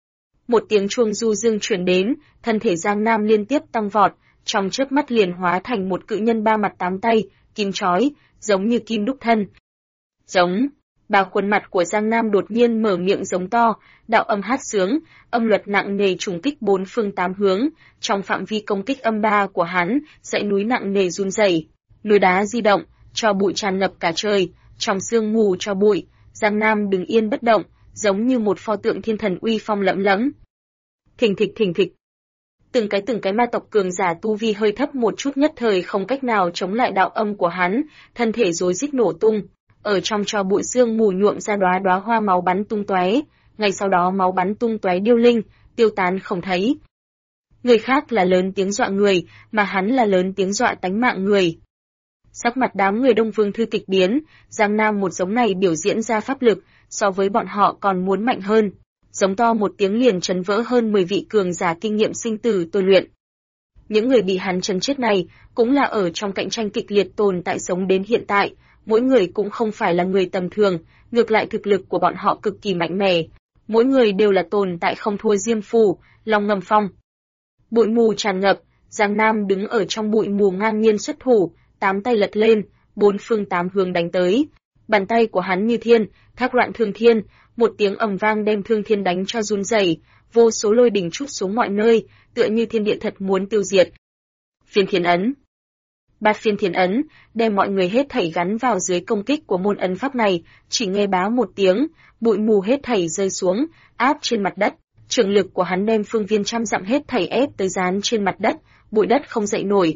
Một tiếng chuông du dương truyền đến, thân thể Giang Nam liên tiếp tăng vọt, trong chớp mắt liền hóa thành một cự nhân 3 mặt 8 tay, kim chói, giống như kim đúc thân. Giống. Bà khuôn mặt của Giang Nam đột nhiên mở miệng giống to, đạo âm hát sướng, âm luật nặng nề trùng kích bốn phương tám hướng, trong phạm vi công kích âm ba của hắn, dãy núi nặng nề run rẩy, núi đá di động, cho bụi tràn ngập cả trời, trong sương mù cho bụi, Giang Nam đứng yên bất động, giống như một pho tượng thiên thần uy phong lẫm lẫm. Thình thịch. Từng cái ma tộc cường giả tu vi hơi thấp một chút nhất thời không cách nào chống lại đạo âm của hắn, thân thể rối rít nổ tung, ở trong tro bụi sương mù nhuộm ra đóa hoa máu bắn tung tóe, ngay sau đó máu bắn tung tóe điêu linh, tiêu tán không thấy. Người khác là lớn tiếng dọa người, mà hắn là lớn tiếng dọa tánh mạng người. Sắc mặt đám người Đông Vương Thư kịch biến, Giang Nam một giống này biểu diễn ra pháp lực, so với bọn họ còn muốn mạnh hơn. Giống to một tiếng liền chấn vỡ hơn 10 vị cường giả kinh nghiệm sinh tử tôi luyện. Những người bị hắn chấn chết này, cũng là ở trong cạnh tranh kịch liệt tồn tại sống đến hiện tại, mỗi người cũng không phải là người tầm thường, ngược lại thực lực của bọn họ cực kỳ mạnh mẽ. Mỗi người đều là tồn tại không thua Diêm Phù, Long Ngầm Phong. Bụi mù tràn ngập, Giang Nam đứng ở trong bụi mù ngang nhiên xuất thủ, 8 tay lật lên, 4 phương 8 hướng đánh tới. Bàn tay của hắn như thiên, thác loạn thương thiên, một tiếng ầm vang đem thương thiên đánh cho run rẩy, vô số lôi đỉnh trút xuống mọi nơi, tựa như thiên địa thật muốn tiêu diệt. Phiên Thiên Ấn. 3 phiên Thiên Ấn, đem mọi người hết thảy gắn vào dưới công kích của môn ấn pháp này, chỉ nghe bá một tiếng, bụi mù hết thảy rơi xuống, áp trên mặt đất. Trường lực của hắn đem phương viên trăm dặm hết thảy ép tới dán trên mặt đất, bụi đất không dậy nổi.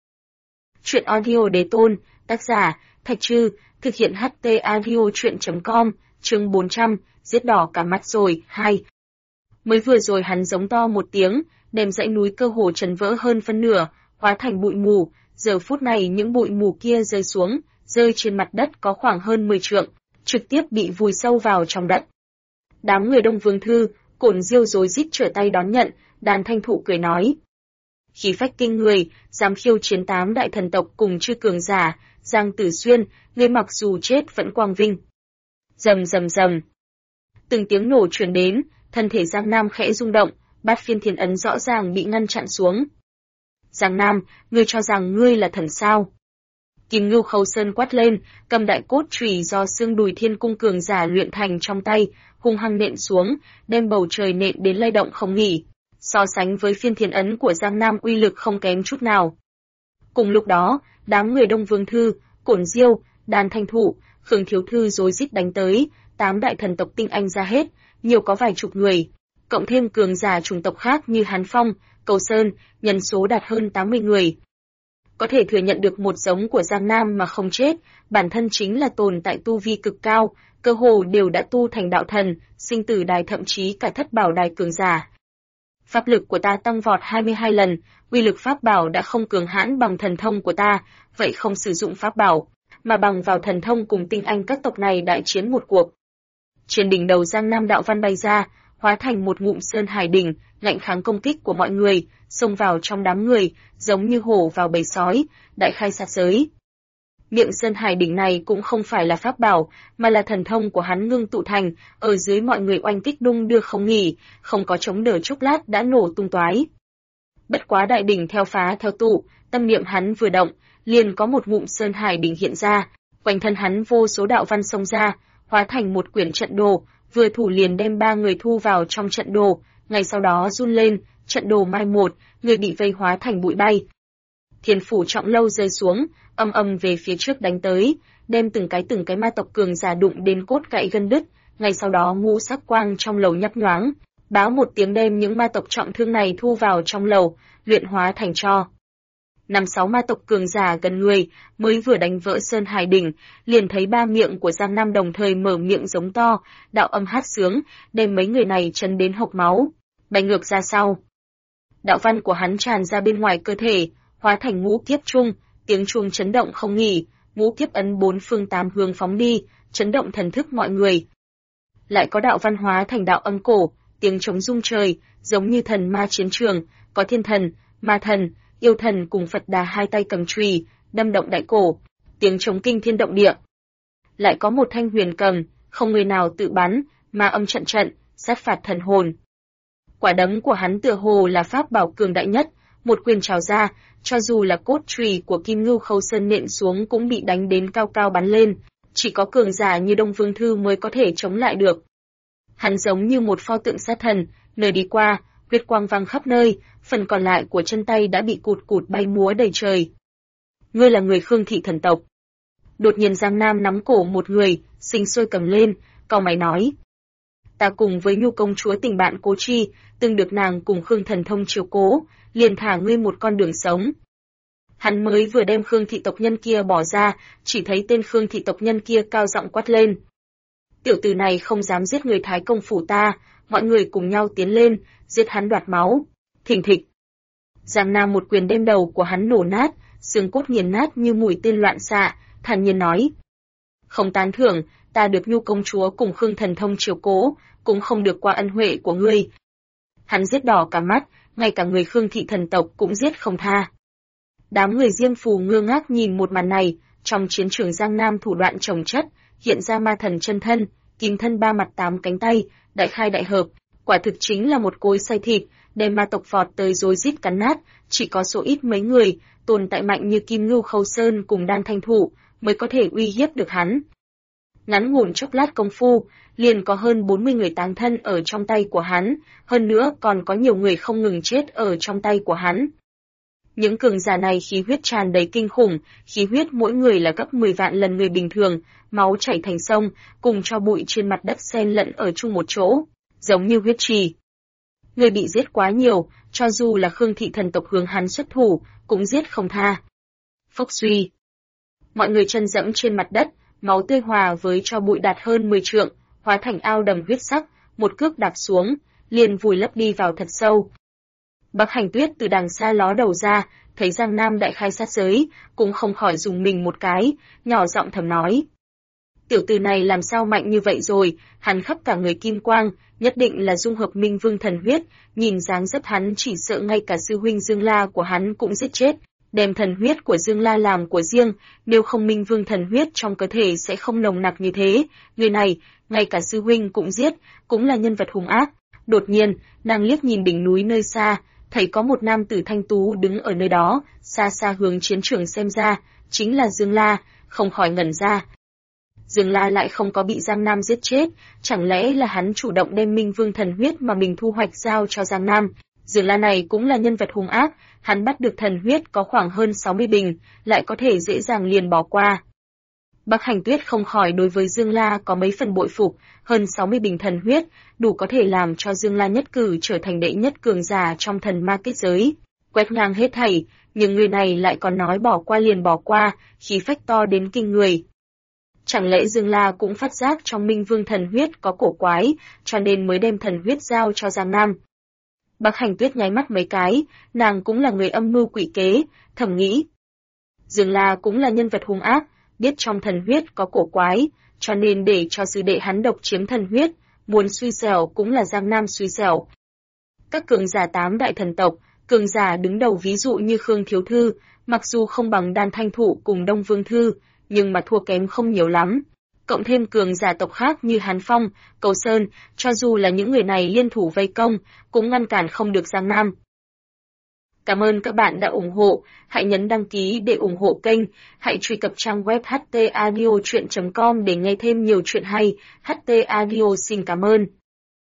Truyện audio đế tôn, tác giả, Thạch Trư, thực hiện HT audio truyện.com, chương 400, giết đỏ cả mắt rồi, 2. Mới vừa rồi hắn giống to một tiếng, đem dãy núi cơ hồ trần vỡ hơn phân nửa, hóa thành bụi mù, giờ phút này những bụi mù kia rơi xuống, rơi trên mặt đất có khoảng hơn 10 trượng, trực tiếp bị vùi sâu vào trong đất. Đám người Đông Vương Thư, Cổn Diêu rối rít trở tay đón nhận, Đàn Thanh Thụ cười nói. Khí phách kinh người, dám khiêu chiến 8 đại thần tộc cùng chư cường giả, Giang Tử Xuyên, ngươi mặc dù chết vẫn quang vinh. Rầm. Từng tiếng nổ truyền đến, thân thể Giang Nam khẽ rung động, 8 phiên Thiên Ấn rõ ràng bị ngăn chặn xuống. Giang Nam, ngươi cho rằng ngươi là thần sao? Kim Ngưu Khâu Sơn quát lên, cầm đại cốt chùy do xương đùi thiên cung cường giả luyện thành trong tay, hung hăng nện xuống, đem bầu trời nện đến lay động không nghỉ. So sánh với phiên Thiên Ấn của Giang Nam uy lực không kém chút nào. Cùng lúc đó, đám người Đông Vương Thư, Cổn Diêu, Đàn Thanh Thụ, Khương Thiếu Thư rối rít đánh tới, 8 đại thần tộc tinh anh ra hết, nhiều có vài chục người, cộng thêm cường giả chủng tộc khác như Hán Phong, Cầu Sơn, nhân số đạt hơn 80 người. Có thể thừa nhận được một giống của Giang Nam mà không chết, bản thân chính là tồn tại tu vi cực cao, cơ hồ đều đã tu thành đạo thần, sinh tử đài thậm chí cả thất bảo đài cường giả. Pháp lực của ta tăng vọt 22 lần, uy lực pháp bảo đã không cường hãn bằng thần thông của ta, vậy không sử dụng pháp bảo, mà bằng vào thần thông cùng tinh anh các tộc này đại chiến một cuộc. Trên đỉnh đầu Giang Nam đạo văn bay ra, hóa thành một ngụm sơn hải đỉnh, ngạnh kháng công kích của mọi người, xông vào trong đám người, giống như hổ vào bầy sói, đại khai sát giới. Miệng sơn hải đỉnh này cũng không phải là pháp bảo, mà là thần thông của hắn ngưng tụ thành, ở dưới mọi người oanh kích đung đưa không nghỉ, không có chống đỡ chốc lát đã nổ tung toái. Bất quá đại đỉnh theo phá theo tụ, tâm niệm hắn vừa động, liền có một ngụm sơn hải đỉnh hiện ra, quanh thân hắn vô số đạo văn xông ra, hóa thành một quyển trận đồ, vừa thủ liền đem 3 người thu vào trong trận đồ, ngay sau đó run lên, trận đồ mai một, người bị vây hóa thành bụi bay. Thiên phủ trọng lâu rơi xuống, âm về phía trước đánh tới, đem từng cái ma tộc cường giả đụng đến cốt gãy gân đứt, ngay sau đó ngũ sắc quang trong lầu nhấp nhoáng, báo một tiếng đem những ma tộc trọng thương này thu vào trong lầu, luyện hóa thành tro. 5-6 ma tộc cường giả gần người, mới vừa đánh vỡ sơn hải đỉnh, liền thấy 3 miệng của Giang Nam đồng thời mở miệng giống to, đạo âm hát sướng, đem mấy người này chấn đến hộc máu, bay ngược ra sau. Đạo văn của hắn tràn ra bên ngoài cơ thể, hóa thành ngũ kiếp trung, tiếng chuông chấn động không nghỉ, ngũ kiếp ấn 4 phương 8 hướng phóng đi, chấn động thần thức mọi người. Lại có đạo văn hóa thành đạo âm cổ, tiếng trống rung trời, giống như thần ma chiến trường, có thiên thần, ma thần, yêu thần cùng Phật Đà hai tay cầm chùy, đâm động đại cổ, tiếng trống kinh thiên động địa. Lại có một thanh huyền cầm, không người nào tự bắn, ma âm trận, sát phạt thần hồn. Quả đấm của hắn tựa hồ là pháp bảo cường đại nhất, một quyền trào ra, cho dù là cốt chùy của Kim Ngưu Khâu Sơn nện xuống cũng bị đánh đến cao cao bắn lên, chỉ có cường giả như Đông Vương Thư mới có thể chống lại được. Hắn giống như một pho tượng sát thần, nơi đi qua, huyết quang vang khắp nơi, phần còn lại của chân tay đã bị cụt cụt bay múa đầy trời. Ngươi là người Khương thị thần tộc. Đột nhiên Giang Nam nắm cổ một người, sinh sôi cầm lên, cau mày nói. Ta cùng với Nhu công chúa tình bạn Cố Chi, từng được nàng cùng Khương thần thông chiếu cố, liền thả ngươi một con đường sống. Hắn mới vừa đem Khương thị tộc nhân kia bỏ ra, chỉ thấy tên Khương thị tộc nhân kia cao giọng quát lên. Tiểu tử này không dám giết người Thái công phủ ta, mọi người cùng nhau tiến lên, giết hắn đoạt máu. Thình thịch. Giang Nam một quyền đem đầu của hắn nổ nát, xương cốt nghiền nát như mũi tên loạn xạ, thản nhiên nói. Không tán thưởng, ta được Nhu công chúa cùng Khương thần thông chiếu cố, cũng không được qua ân huệ của ngươi. Hắn giết đỏ cả mắt, ngay cả người Khương thị thần tộc cũng giết không tha. Đám người Diêm Phù ngơ ngác nhìn một màn này, trong chiến trường Giang Nam thủ đoạn chồng chất, hiện ra ma thần chân thân, kim thân ba mặt tám cánh tay, đại khai đại hợp, quả thực chính là một cối xay thịt, đem ma tộc vọt tới rối rít cắn nát, chỉ có số ít mấy người, tồn tại mạnh như Kim Ngưu Khâu Sơn cùng Đan Thanh Thủ, mới có thể uy hiếp được hắn. Ngắn ngủn chốc lát công phu, liền có hơn 40 người táng thân ở trong tay của hắn, hơn nữa còn có nhiều người không ngừng chết ở trong tay của hắn. Những cường giả này khí huyết tràn đầy kinh khủng, khí huyết mỗi người là gấp 10 vạn lần người bình thường, máu chảy thành sông, cùng cho bụi trên mặt đất xen lẫn ở chung một chỗ, giống như huyết trì. Người bị giết quá nhiều, cho dù là Khương thị thần tộc hướng hắn xuất thủ, cũng giết không tha. Phốc suy. Mọi người chân dẫm trên mặt đất, máu tươi hòa với cho bụi đạt hơn 10 trượng, hóa thành ao đầm huyết sắc, một cước đạp xuống, liền vùi lấp đi vào thật sâu. Bắc Hành Tuyết từ đằng xa ló đầu ra, thấy Giang Nam đại khai sát giới, cũng không khỏi dùng mình một cái, nhỏ giọng thầm nói. Tiểu tử này làm sao mạnh như vậy rồi, hắn khắp cả người kim quang, nhất định là dung hợp Minh Vương thần huyết, nhìn dáng dấp hắn chỉ sợ ngay cả sư huynh Dương La của hắn cũng giết chết, đem thần huyết của Dương La làm của riêng, nếu không Minh Vương thần huyết trong cơ thể sẽ không nồng nặc như thế, người này, ngay cả sư huynh cũng giết, cũng là nhân vật hung ác. Đột nhiên, nàng liếc nhìn đỉnh núi nơi xa, thấy có một nam tử thanh tú đứng ở nơi đó, xa xa hướng chiến trường xem ra, chính là Dương La, không khỏi ngẩn ra. Dương La lại không có bị Giang Nam giết chết, chẳng lẽ là hắn chủ động đem Minh Vương thần huyết mà mình thu hoạch giao cho Giang Nam. Dương La này cũng là nhân vật hung ác, hắn bắt được thần huyết có khoảng hơn 60 bình, lại có thể dễ dàng liền bỏ qua. Bắc Hành Tuyết không khỏi đối với Dương La có mấy phần bội phục, hơn 60 bình thần huyết, đủ có thể làm cho Dương La nhất cử trở thành đệ nhất cường giả trong thần ma kết giới, quét ngang hết thảy, nhưng người này lại còn nói bỏ qua liền bỏ qua, khí phách to đến kinh người. Chẳng lẽ Dương La cũng phát giác trong Minh Vương thần huyết có cổ quái, cho nên mới đem thần huyết giao cho Giang Nam. Bắc Hành Tuyết nháy mắt mấy cái, nàng cũng là người âm mưu quỷ kế, thầm nghĩ. Dương La cũng là nhân vật hung ác, biết trong thần huyết có cổ quái, cho nên để cho sư đệ hắn độc chiếm thần huyết, muốn xui xẻo cũng là Giang Nam xui xẻo. Các cường giả 8 đại thần tộc, cường giả đứng đầu ví dụ như Khương Thiếu Thư, mặc dù không bằng Đan Thanh Thụ cùng Đông Vương Thư, nhưng mà thua kém không nhiều lắm. Cộng thêm cường giả tộc khác như Hàn Phong, Cầu Sơn, cho dù là những người này liên thủ vây công, cũng ngăn cản không được Giang Nam. Cảm ơn các bạn đã ủng hộ, hãy nhấn đăng ký để ủng hộ kênh, hãy truy cập trang web htaudio.com để nghe thêm nhiều chuyện hay. HT Audio xin cảm ơn.